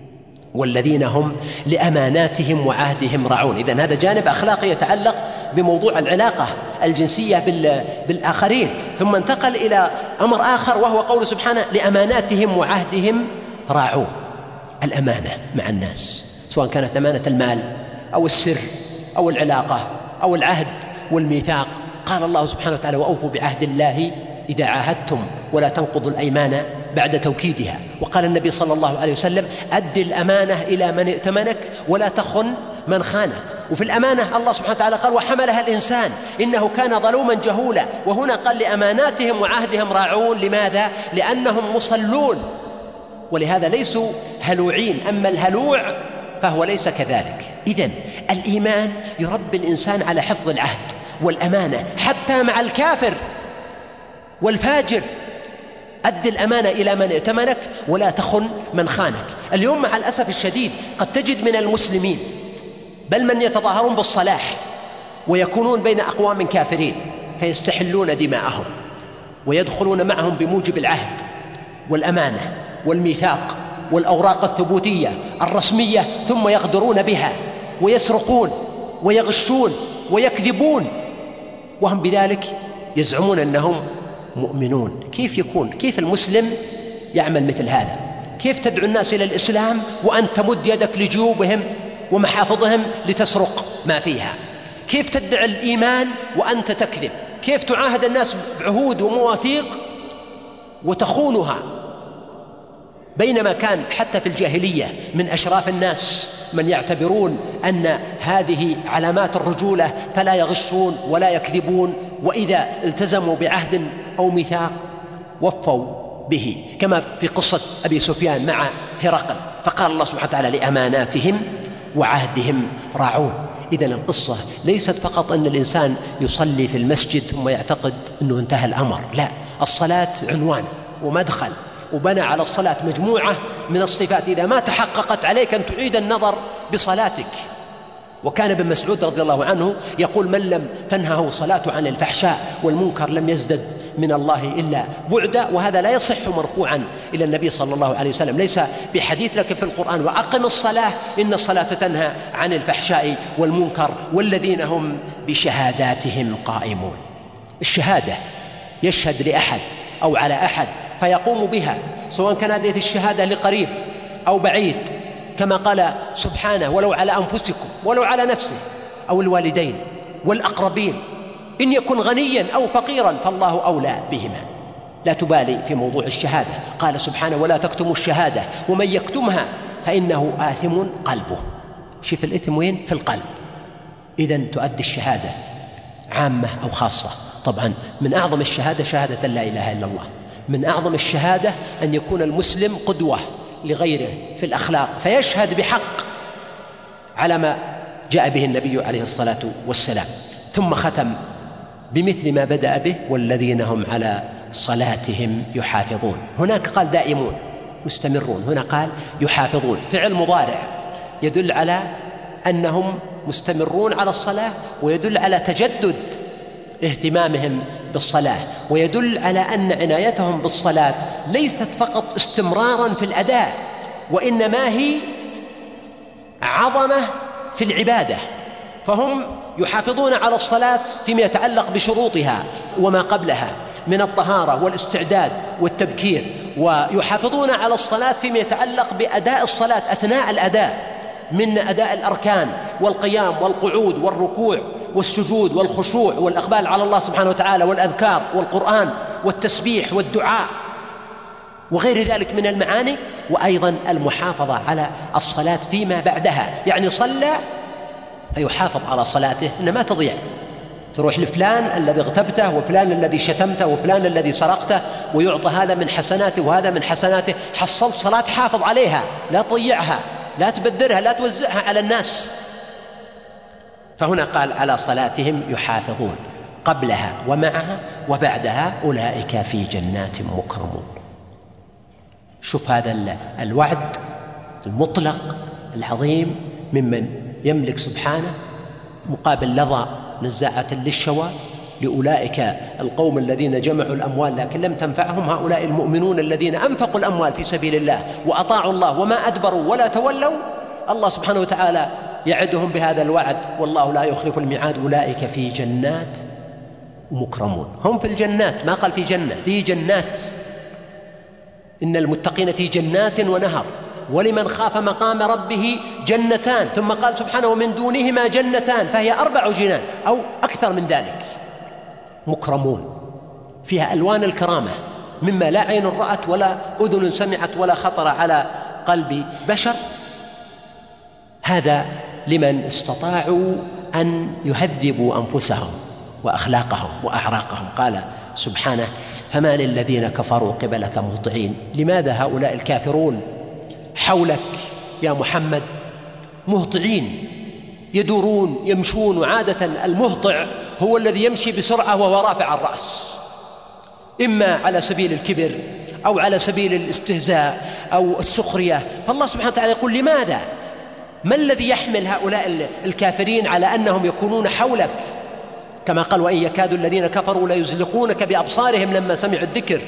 [SPEAKER 2] والذين هم لأماناتهم وعهدهم راعون. إذن هذا جانب أخلاقي يتعلق بموضوع العلاقة الجنسية بالآخرين. ثم انتقل إلى أمر آخر وهو قول سبحانه لأماناتهم وعهدهم راعون. الأمانة مع الناس سواء كانت أمانة المال أو السر أو العلاقة أو العهد والميثاق. قال الله سبحانه وتعالى وأوفوا بعهد الله إذا عاهدتم ولا تنقضوا الأيمان بعد توكيدها. وقال النبي صلى الله عليه وسلم أد الأمانة إلى من ائتمنك ولا تخن من خانك. وفي الأمانة الله سبحانه وتعالى قال وحملها الإنسان إنه كان ظلوما جهولا. وهنا قال لأماناتهم وعهدهم راعون. لماذا؟ لأنهم مصلون، ولهذا ليسوا هلوعين. أما الهلوع فهو ليس كذلك. إذن الإيمان يربي الإنسان على حفظ العهد والأمانة حتى مع الكافر والفاجر. أد الأمانة إلى من ائتمنك ولا تخن من خانك. اليوم مع الأسف الشديد قد تجد من المسلمين بل من يتظاهرون بالصلاح ويكونون بين أقوام كافرين فيستحلون دماءهم ويدخلون معهم بموجب العهد والأمانة والميثاق والأوراق الثبوتية الرسمية، ثم يغدرون بها ويسرقون ويغشون ويكذبون وهم بذلك يزعمون أنهم مؤمنون. كيف المسلم يعمل مثل هذا؟ كيف تدعو الناس إلى الإسلام وأنت تمد يدك لجيوبهم ومحافظهم لتسرق ما فيها؟ كيف تدعي الإيمان وأنت تكذب؟ كيف تعاهد الناس بعهود ومواثيق وتخونها؟ بينما كان حتى في الجاهلية من أشراف الناس من يعتبرون أن هذه علامات الرجولة فلا يغشون ولا يكذبون، وإذا التزموا بعهد أو ميثاق وفوا به، كما في قصة أبي سفيان مع هرقل. فقال الله سبحانه وتعالى لأماناتهم وعهدهم راعون. إذن القصة ليست فقط أن الإنسان يصلي في المسجد ثم يعتقد أنه انتهى الأمر، لا، الصلاة عنوان ومدخل، وبنى على الصلاة مجموعة من الصفات إذا ما تحققت عليك أن تعيد النظر بصلاتك. وكان ابن مسعود رضي الله عنه يقول من لم تنهه صلاته عن الفحشاء والمنكر لم يزدد من الله إلا بعدا. وهذا لا يصح مرفوعا إلى النبي صلى الله عليه وسلم، ليس بحديث لك في القرآن وأقم الصلاة إن الصلاة تنهى عن الفحشاء والمنكر والذين هم بشهاداتهم قائمون. الشهادة يشهد لأحد أو على أحد فيقوم بها، سواء كان هذه الشهادة لقريب أو بعيد، كما قال سبحانه ولو على أنفسكم ولو على نفسه أو الوالدين والأقربين إن يكن غنيا أو فقيرا فالله أولى بهما. لا تبالي في موضوع الشهادة. قال سبحانه ولا تكتموا الشهادة ومن يكتمها فإنه آثم قلبه. شوف الإثم وين؟ في القلب. إذن تؤدي الشهادة عامة أو خاصة. طبعا من أعظم الشهادة شهادة لا إله إلا الله. من أعظم الشهادة أن يكون المسلم قدوة لغيره في الأخلاق فيشهد بحق على ما جاء به النبي عليه الصلاة والسلام. ثم ختم بمثل ما بدأ به والذين هم على صلاتهم يحافظون. هناك قال دائمون مستمرون، هنا قال يحافظون، فعل مضارع يدل على أنهم مستمرون على الصلاة، ويدل على تجدد اهتمامهم بالصلاة، ويدل على أن عنايتهم بالصلاة ليست فقط استمراراً في الأداء، وإنما هي عظمة في العبادة. فهم يحافظون على الصلاة فيما يتعلق بشروطها وما قبلها من الطهارة والاستعداد والتبكير، ويحافظون على الصلاة فيما يتعلق بأداء الصلاة أثناء الأداء من أداء الأركان والقيام والقعود والركوع والسجود والخشوع والإقبال على الله سبحانه وتعالى والأذكار والقرآن والتسبيح والدعاء وغير ذلك من المعاني، وأيضا المحافظة على الصلاة فيما بعدها. يعني صلى فيحافظ على صلاته إن ما تضيع، تروح لفلان الذي اغتبته وفلان الذي شتمته وفلان الذي سرقته ويعطى هذا من حسناته وهذا من حسناته. حصلت صلاة حافظ عليها، لا تضيعها، لا تبذرها، لا توزعها على الناس. فهنا قال على صلاتهم يحافظون قبلها ومعها وبعدها أولئك في جنات مكرمون. شوف هذا الوعد المطلق العظيم ممن يملك سبحانه مقابل لظى نزاعة للشوى لأولئك القوم الذين جمعوا الأموال لكن لم تنفعهم، هؤلاء المؤمنون الذين أنفقوا الأموال في سبيل الله وأطاعوا الله وما أدبروا ولا تولوا. الله سبحانه وتعالى يعدهم بهذا الوعد والله لا يخلف الميعاد. أولئك في جنات مكرمون، هم في الجنات، ما قال في جنة، في جنات. إن المتقين في جنات ونهر، ولمن خاف مقام ربه جنتان، ثم قال سبحانه ومن دونهما جنتان، فهي 4 جنان أو أكثر من ذلك. مكرمون فيها ألوان الكرامة مما لا عين رأت ولا أذن سمعت ولا خطر على قلب بشر. هذا لمن استطاعوا أن يهذبوا أنفسهم وأخلاقهم وأعراقهم. قال سبحانه فما للذين كفروا قبلك مهطعين. لماذا هؤلاء الكافرون حولك يا محمد مهطعين يدورون يمشون؟ وعادة المهطع هو الذي يمشي بسرعة وهو رافع الرأس، إما على سبيل الكبر أو على سبيل الاستهزاء أو السخرية. فالله سبحانه وتعالى يقول لماذا؟ ما الذي يحمل هؤلاء الكافرين على أنهم يكونون حولك؟ كما قال وإن يكاد الذين كفروا ليزلقونك بأبصارهم لما سمعوا الذكر.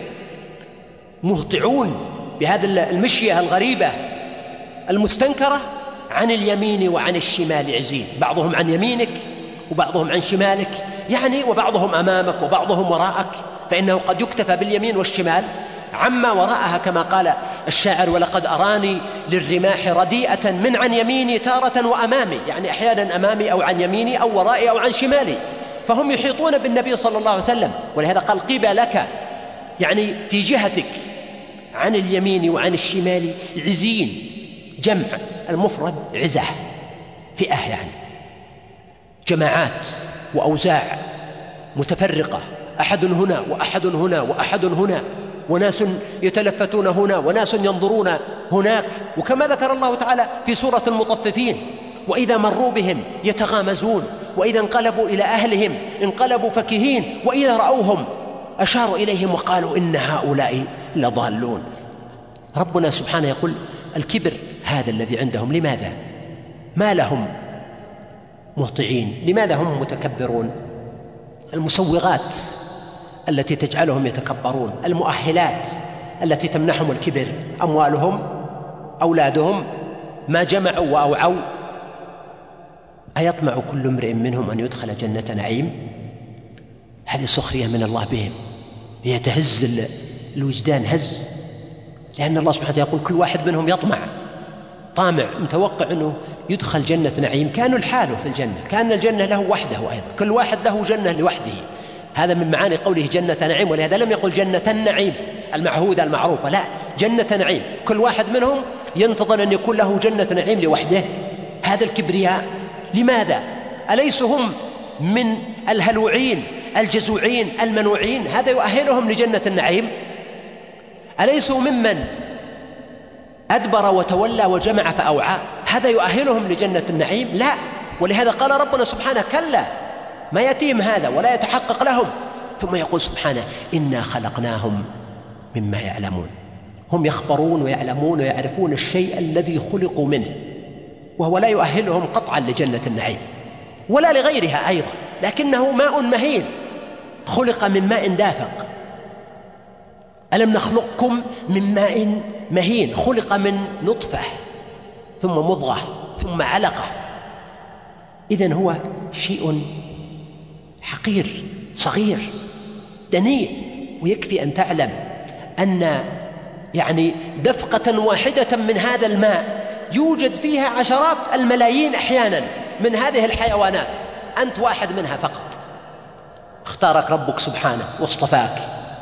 [SPEAKER 2] مهطعون بهذه المشية الغريبة المستنكرة، عن اليمين وعن الشمال عزين، بعضهم عن يمينك وبعضهم عن شمالك، يعني وبعضهم أمامك وبعضهم وراءك، فإنه قد يكتفى باليمين والشمال عما وراءها، كما قال الشاعر ولقد أراني للرماح رديئة من عن يميني تارة وأمامي، يعني أحيانا أمامي أو عن يميني أو ورائي أو عن شمالي. فهم يحيطون بالنبي صلى الله عليه وسلم، ولهذا قال قبلك، يعني في جهتك، عن اليمين وعن الشمال عزين، جمع المفرد عزة، فئة يعني جماعات وأوزاع متفرقة، أحد هنا وأحد هنا وأحد هنا، وناس يتلفتون هنا وناس ينظرون هناك. وكما ذكر الله تعالى في سورة المطففين وإذا مروا بهم يتغامزون وإذا انقلبوا إلى أهلهم انقلبوا فكهين وإذا رأوهم أشاروا إليهم وقالوا إن هؤلاء لضالون. ربنا سبحانه يقول الكبر هذا الذي عندهم. لماذا؟ ما لهم مهطعين؟ لماذا هم متكبرون؟ المسوغات التي تجعلهم يتكبرون، المؤهلات التي تمنحهم الكبر، أموالهم، أولادهم، ما جمعوا وأوعوا. أيطمع كل امرئ منهم أن يدخل جنة نعيم؟ هذه سخرية من الله بهم، هي تهز الوجدان هز، لأن الله سبحانه وتعالى يقول كل واحد منهم يطمع، طامع متوقع أنه يدخل جنة نعيم. كانوا الحال في الجنة، كان الجنة له وحده أيضا، كل واحد له جنة لوحده. هذا من معاني قوله جنة نعيم، ولهذا لم يقل جنة النعيم المعهودة المعروفة، لا، جنة نعيم، كل واحد منهم ينتظر أن يكون له جنة نعيم لوحده. هذا الكبرياء. لماذا؟ أليسوا هم من الهلوعين الجزوعين المنوعين؟ هذا يؤهلهم لجنة النعيم. أليسوا ممن أدبر وتولى وجمع فأوعى؟ هذا يؤهلهم لجنة النعيم؟ لا. ولهذا قال ربنا سبحانه كلا، ما يتيم هذا ولا يتحقق لهم. ثم يقول سبحانه إنا خلقناهم مما يعلمون. هم يخبرون ويعلمون ويعرفون الشيء الذي خلقوا منه، وهو لا يؤهلهم قطعا لجنة النعيم ولا لغيرها أيضا، لكنه ماء مهين خلق من ماء دافق. ألم نخلقكم من ماء مهين خلق من نطفة ثم مضغة ثم علقة. إذن هو شيء حقير صغير دنيء. ويكفي أن تعلم أن دفقة واحدة من هذا الماء يوجد فيها عشرات الملايين أحيانا من هذه الحيوانات، أنت واحد منها فقط. اختارك ربك سبحانه واصطفاك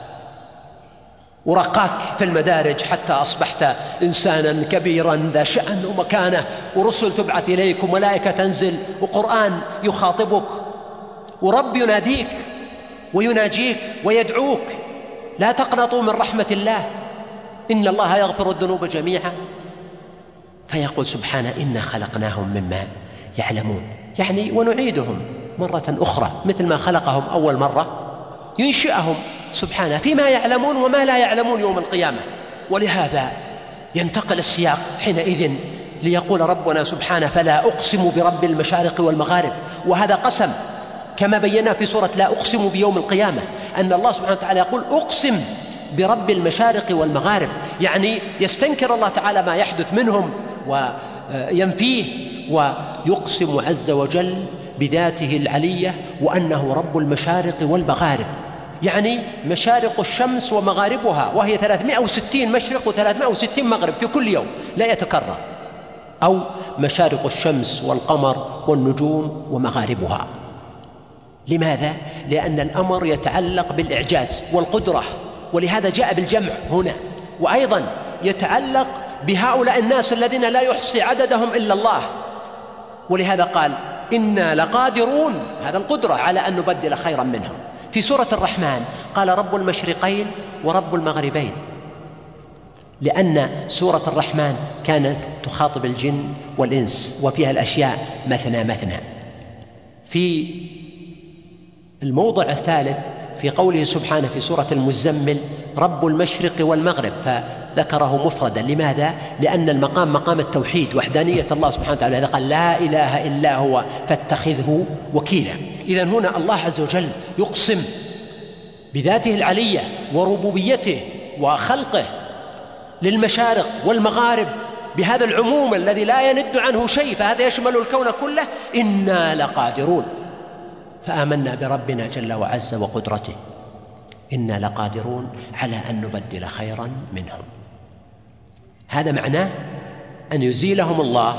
[SPEAKER 2] ورقاك في المدارج حتى أصبحت إنسانا كبيرا ذا شأن ومكانة، ورسل تبعث إليك وملائكة تنزل وقرآن يخاطبك ورب يناديك ويناجيك ويدعوك. لا تقنطوا من رحمة الله، إن الله يغفر الذنوب جميعا. فيقول سبحانه إنا خلقناهم مما يعلمون، ونعيدهم مرة أخرى مثل ما خلقهم أول مرة، ينشئهم سبحانه فيما يعلمون وما لا يعلمون يوم القيامة. ولهذا ينتقل السياق حينئذ ليقول ربنا سبحانه فلا أقسم برب المشارق والمغارب. وهذا قسم كما بينا في سورة لا أقسم بيوم القيامة، أن الله سبحانه وتعالى يقول أقسم برب المشارق والمغارب، يستنكر الله تعالى ما يحدث منهم وينفيه، ويقسم عز وجل بذاته العلية وأنه رب المشارق والمغارب، مشارق الشمس ومغاربها، وهي 360 مشرق و360 مغرب في كل يوم لا يتكرر، أو مشارق الشمس والقمر والنجوم ومغاربها. لماذا؟ لأن الأمر يتعلق بالإعجاز والقدرة، ولهذا جاء بالجمع هنا. وأيضا يتعلق بهؤلاء الناس الذين لا يحصي عددهم إلا الله، ولهذا قال إنا لقادرون، هذا القدرة على أن نبدل خيرا منهم. في سورة الرحمن قال رب المشرقين ورب المغربين، لأن سورة الرحمن كانت تخاطب الجن والإنس وفيها الأشياء مثنى مثنى. في الموضع الثالث في قوله سبحانه في سورة المزمل رب المشرق والمغرب، فذكره مفردا. لماذا؟ لأن المقام مقام التوحيد، وحدانية الله سبحانه وتعالى، قال لا إله إلا هو فاتخذه وكيلا. إذن هنا الله عز وجل يقسم بذاته العلية وربوبيته وخلقه للمشارق والمغارب بهذا العموم الذي لا يند عنه شيء، فهذا يشمل الكون كله. إنا لقادرون، فآمنا بربنا جل وعز وقدرته، إنا لقادرون على أن نبدل خيرا منهم. هذا معناه أن يزيلهم الله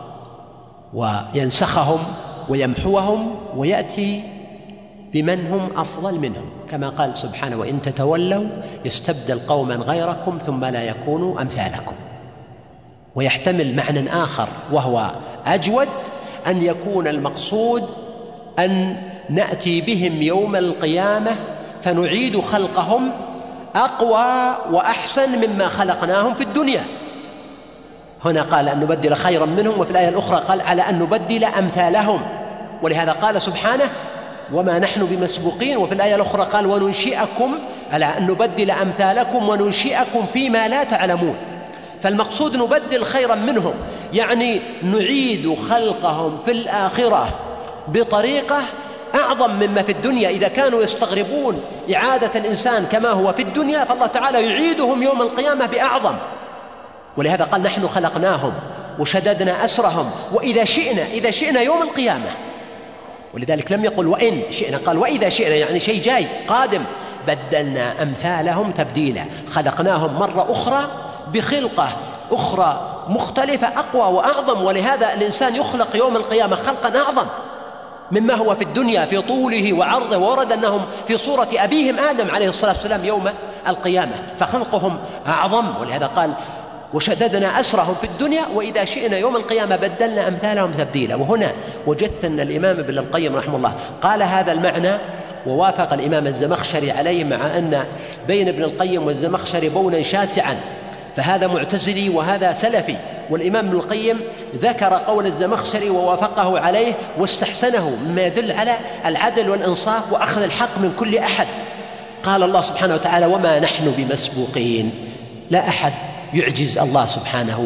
[SPEAKER 2] وينسخهم ويمحوهم ويأتي بمن هم أفضل منهم، كما قال سبحانه وإن تتولوا يستبدل قوما غيركم ثم لا يكونوا أمثالكم. ويحتمل معنى آخر وهو أجود، أن يكون المقصود أن نأتي بهم يوم القيامة فنعيد خلقهم أقوى وأحسن مما خلقناهم في الدنيا. هنا قال أن نبدل خيرا منهم، وفي الآية الأخرى قال على أن نبدل أمثالهم، ولهذا قال سبحانه وما نحن بمسبوقين، وفي الآية الأخرى قال وننشئكم، على أن نبدل أمثالكم وننشئكم فيما لا تعلمون. فالمقصود نبدل خيرا منهم، نعيد خلقهم في الآخرة بطريقة أعظم مما في الدنيا. إذا كانوا يستغربون إعادة الإنسان كما هو في الدنيا، فالله تعالى يعيدهم يوم القيامة بأعظم. ولهذا قال نحن خلقناهم وشددنا أسرهم وإذا شئنا يوم القيامة. ولذلك لم يقل وإن شئنا، قال وإذا شئنا، شيء جاي قادم. بدلنا أمثالهم تبديلا، خلقناهم مرة أخرى بخلقة أخرى مختلفة أقوى وأعظم. ولهذا الإنسان يخلق يوم القيامة خلقا أعظم مما هو في الدنيا في طوله وعرضه. ورد أنهم في صورة أبيهم آدم عليه الصلاة والسلام يوم القيامة، فخلقهم أعظم. ولهذا قال وشددنا أسرهم في الدنيا وإذا شئنا يوم القيامة بدلنا أمثالهم تبديلا. وهنا وجدت أن الإمام ابن القيم رحمه الله قال هذا المعنى، ووافق الإمام الزمخشري عليه، مع أن بين ابن القيم والزمخشري بونا شاسعا، فهذا معتزلي وهذا سلفي. والإمام ابن القيم ذكر قول الزمخشري ووافقه عليه واستحسنه، مما يدل على العدل والإنصاف وأخذ الحق من كل أحد. قال الله سبحانه وتعالى وما نحن بمسبوقين، لا أحد يعجز الله سبحانه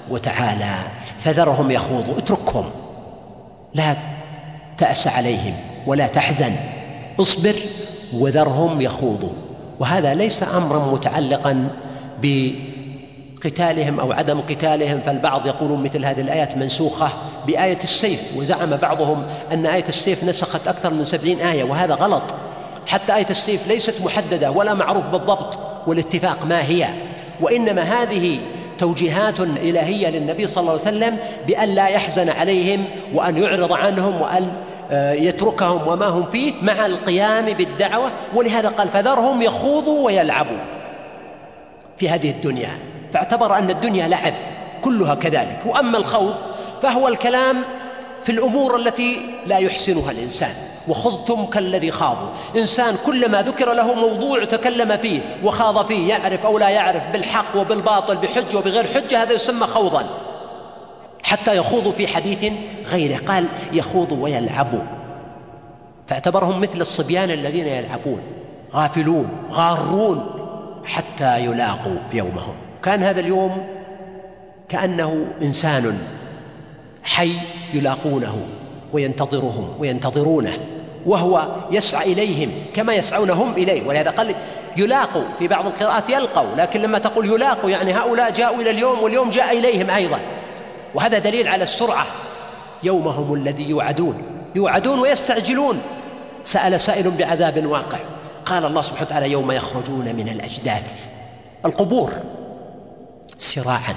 [SPEAKER 2] وتعالى. فذرهم يخوضوا، اتركهم، لا تأس عليهم ولا تحزن، اصبر وذرهم يخوضوا. وهذا ليس أمرا متعلقا بقتالهم أو عدم قتالهم، فالبعض يقولون مثل هذه الآيات منسوخة بآية السيف، وزعم بعضهم أن آية السيف نسخت أكثر من 70 آية، وهذا غلط. حتى آية السيف ليست محددة ولا معروف بالضبط والاتفاق ما هي، وإنما هذه توجيهات إلهية للنبي صلى الله عليه وسلم بأن لا يحزن عليهم وأن يعرض عنهم وأن يتركهم وما هم فيه مع القيام بالدعوة. ولهذا قال فذرهم يخوضوا ويلعبوا في هذه الدنيا، فاعتبر أن الدنيا لعب كلها كذلك. وأما الخوض فهو الكلام في الأمور التي لا يحسنها الإنسان. وخضتم كالذي خاضوا، إنسان كلما ذكر له موضوع تكلم فيه وخاض فيه، يعرف أو لا يعرف، بالحق وبالباطل، بحجة وبغير حجة، هذا يسمى خوضا، حتى يخوضوا في حديث غيره. قال يخوضوا ويلعبوا، فاعتبرهم مثل الصبيان الذين يلعبون، غافلون غارون حتى يلاقوا يومهم. كان هذا اليوم كأنه إنسان حي يلاقونه وينتظرهم وينتظرونه، وهو يسعى إليهم كما يسعون هم إليه. ولهذا قال يلاقوا، في بعض القراءات يلقوا، لكن لما تقول يلاقوا يعني هؤلاء جاءوا إلى اليوم واليوم جاء إليهم أيضا، وهذا دليل على السرعة. يومهم الذي يوعدون ويستعجلون. سأل سائل بعذاب واقع، قال الله سبحانه وتعالى يوم يخرجون من الأجداث، القبور، سراعا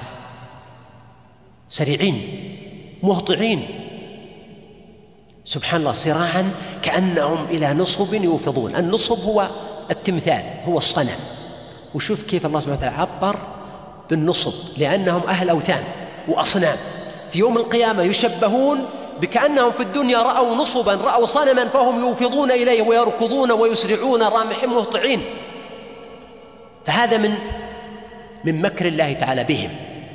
[SPEAKER 2] سريعين مهطعين، سبحان الله، سراعا كأنهم إلى نصب يوفضون. النصب هو التمثال، هو الصنم. وشوف كيف الله سبحانه وتعالى عبر بالنصب، لأنهم أهل أوثان وأصنام. في يوم القيامة يشبهون بكأنهم في الدنيا رأوا نصبا، رأوا صنما، فهم يوفضون إليه ويركضون ويسرعون رامحين مهطعين. فهذا من مكر الله تعالى بهم.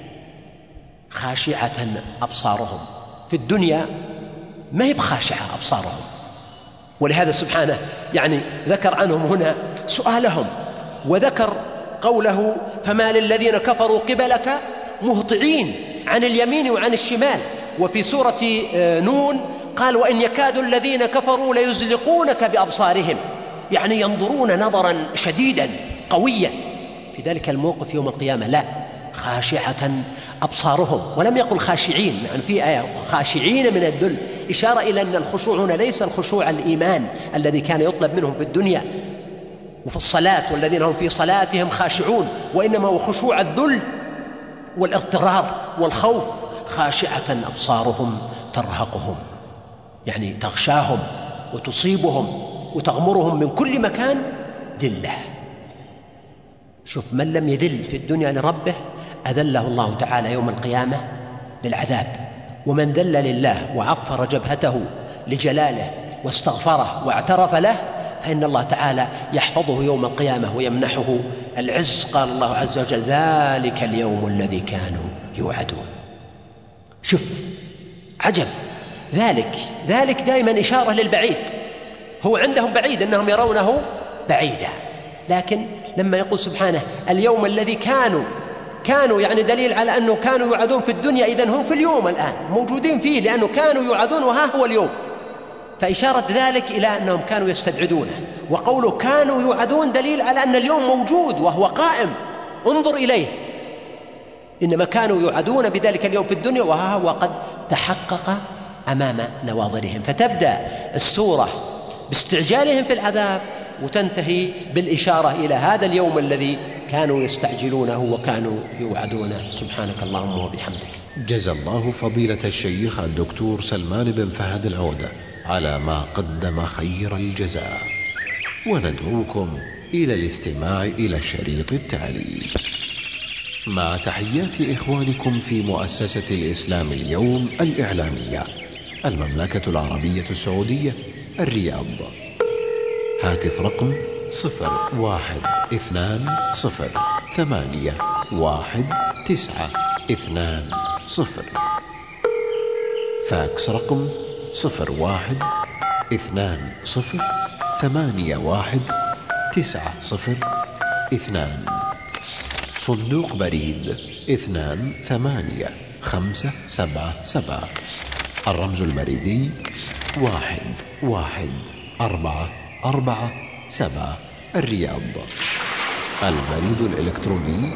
[SPEAKER 2] خاشعة أبصارهم، في الدنيا ما هي بخاشعة أبصارهم، ولهذا سبحانه يعني ذكر عنهم هنا سؤالهم، وذكر قوله فما للذين كفروا قبلك مهطعين عن اليمين وعن الشمال. وفي سورة نون قال وإن يكاد الذين كفروا ليزلقونك بأبصارهم، يعني ينظرون نظرا شديدا قويا. في ذلك الموقف يوم القيامة لا، خاشعة أبصارهم، ولم يقل خاشعين، يعني في آية خاشعين من الذل، إشارة إلى أن الخشوع هنا ليس الخشوع الإيمان الذي كان يطلب منهم في الدنيا وفي الصلاة والذين هم في صلاتهم خاشعون، وإنما هو خشوع الذل والاضطرار والخوف. خاشعة أبصارهم ترهقهم، يعني تغشاهم وتصيبهم وتغمرهم من كل مكان ذلة. شوف، من لم يذل في الدنيا لربه أذله الله تعالى يوم القيامة بالعذاب، ومن ذل لله وعفر جبهته لجلاله واستغفره واعترف له فإن الله تعالى يحفظه يوم القيامة ويمنحه العز. قال الله عز وجل ذلك اليوم الذي كانوا يوعدون. شوف عجب، ذلك دائما إشارة للبعيد، هو عندهم بعيد أنهم يرونه بعيدا، لكن لما يقول سبحانه اليوم الذي كانوا يعني دليل على أنه كانوا يوعدون في الدنيا، إذن هم في اليوم الآن موجودين فيه، لأنه كانوا يوعدون وها هو اليوم. فإشارة ذلك إلى أنهم كانوا يستبعدونه، وقوله كانوا يوعدون دليل على أن اليوم موجود وهو قائم، انظر إليه. إنما كانوا يوعدون بذلك اليوم في الدنيا وها هو قد تحقق أمام نواظرهم. فتبدأ السورة باستعجالهم في العذاب وتنتهي بالإشارة إلى هذا اليوم الذي كانوا يستعجلونه وكانوا يوعدونه. سبحانك اللهم وبحمدك.
[SPEAKER 1] جزى الله فضيلة الشيخ الدكتور سلمان بن فهد العودة على ما قدم خير الجزاء، وندعوكم إلى الاستماع إلى الشريط التالي. مع تحيات إخوانكم في مؤسسة الإسلام اليوم الإعلامية، المملكة العربية السعودية، الرياض. هاتف رقم 0120811920. فاكس رقم 0120811902. صندوق بريد 28577. الرمز البريدي 11447 الرياض. البريد الإلكتروني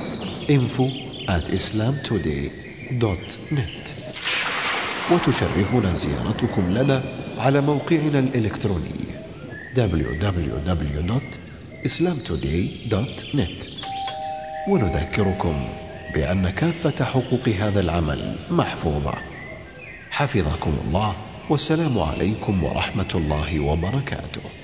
[SPEAKER 1] info@islamtoday.net. وتشرفنا زيارتكم لنا على موقعنا الإلكتروني www.islamtoday.net. ونذكركم بأن كافة حقوق هذا العمل محفوظة. حفظكم الله، والسلام عليكم ورحمة الله وبركاته.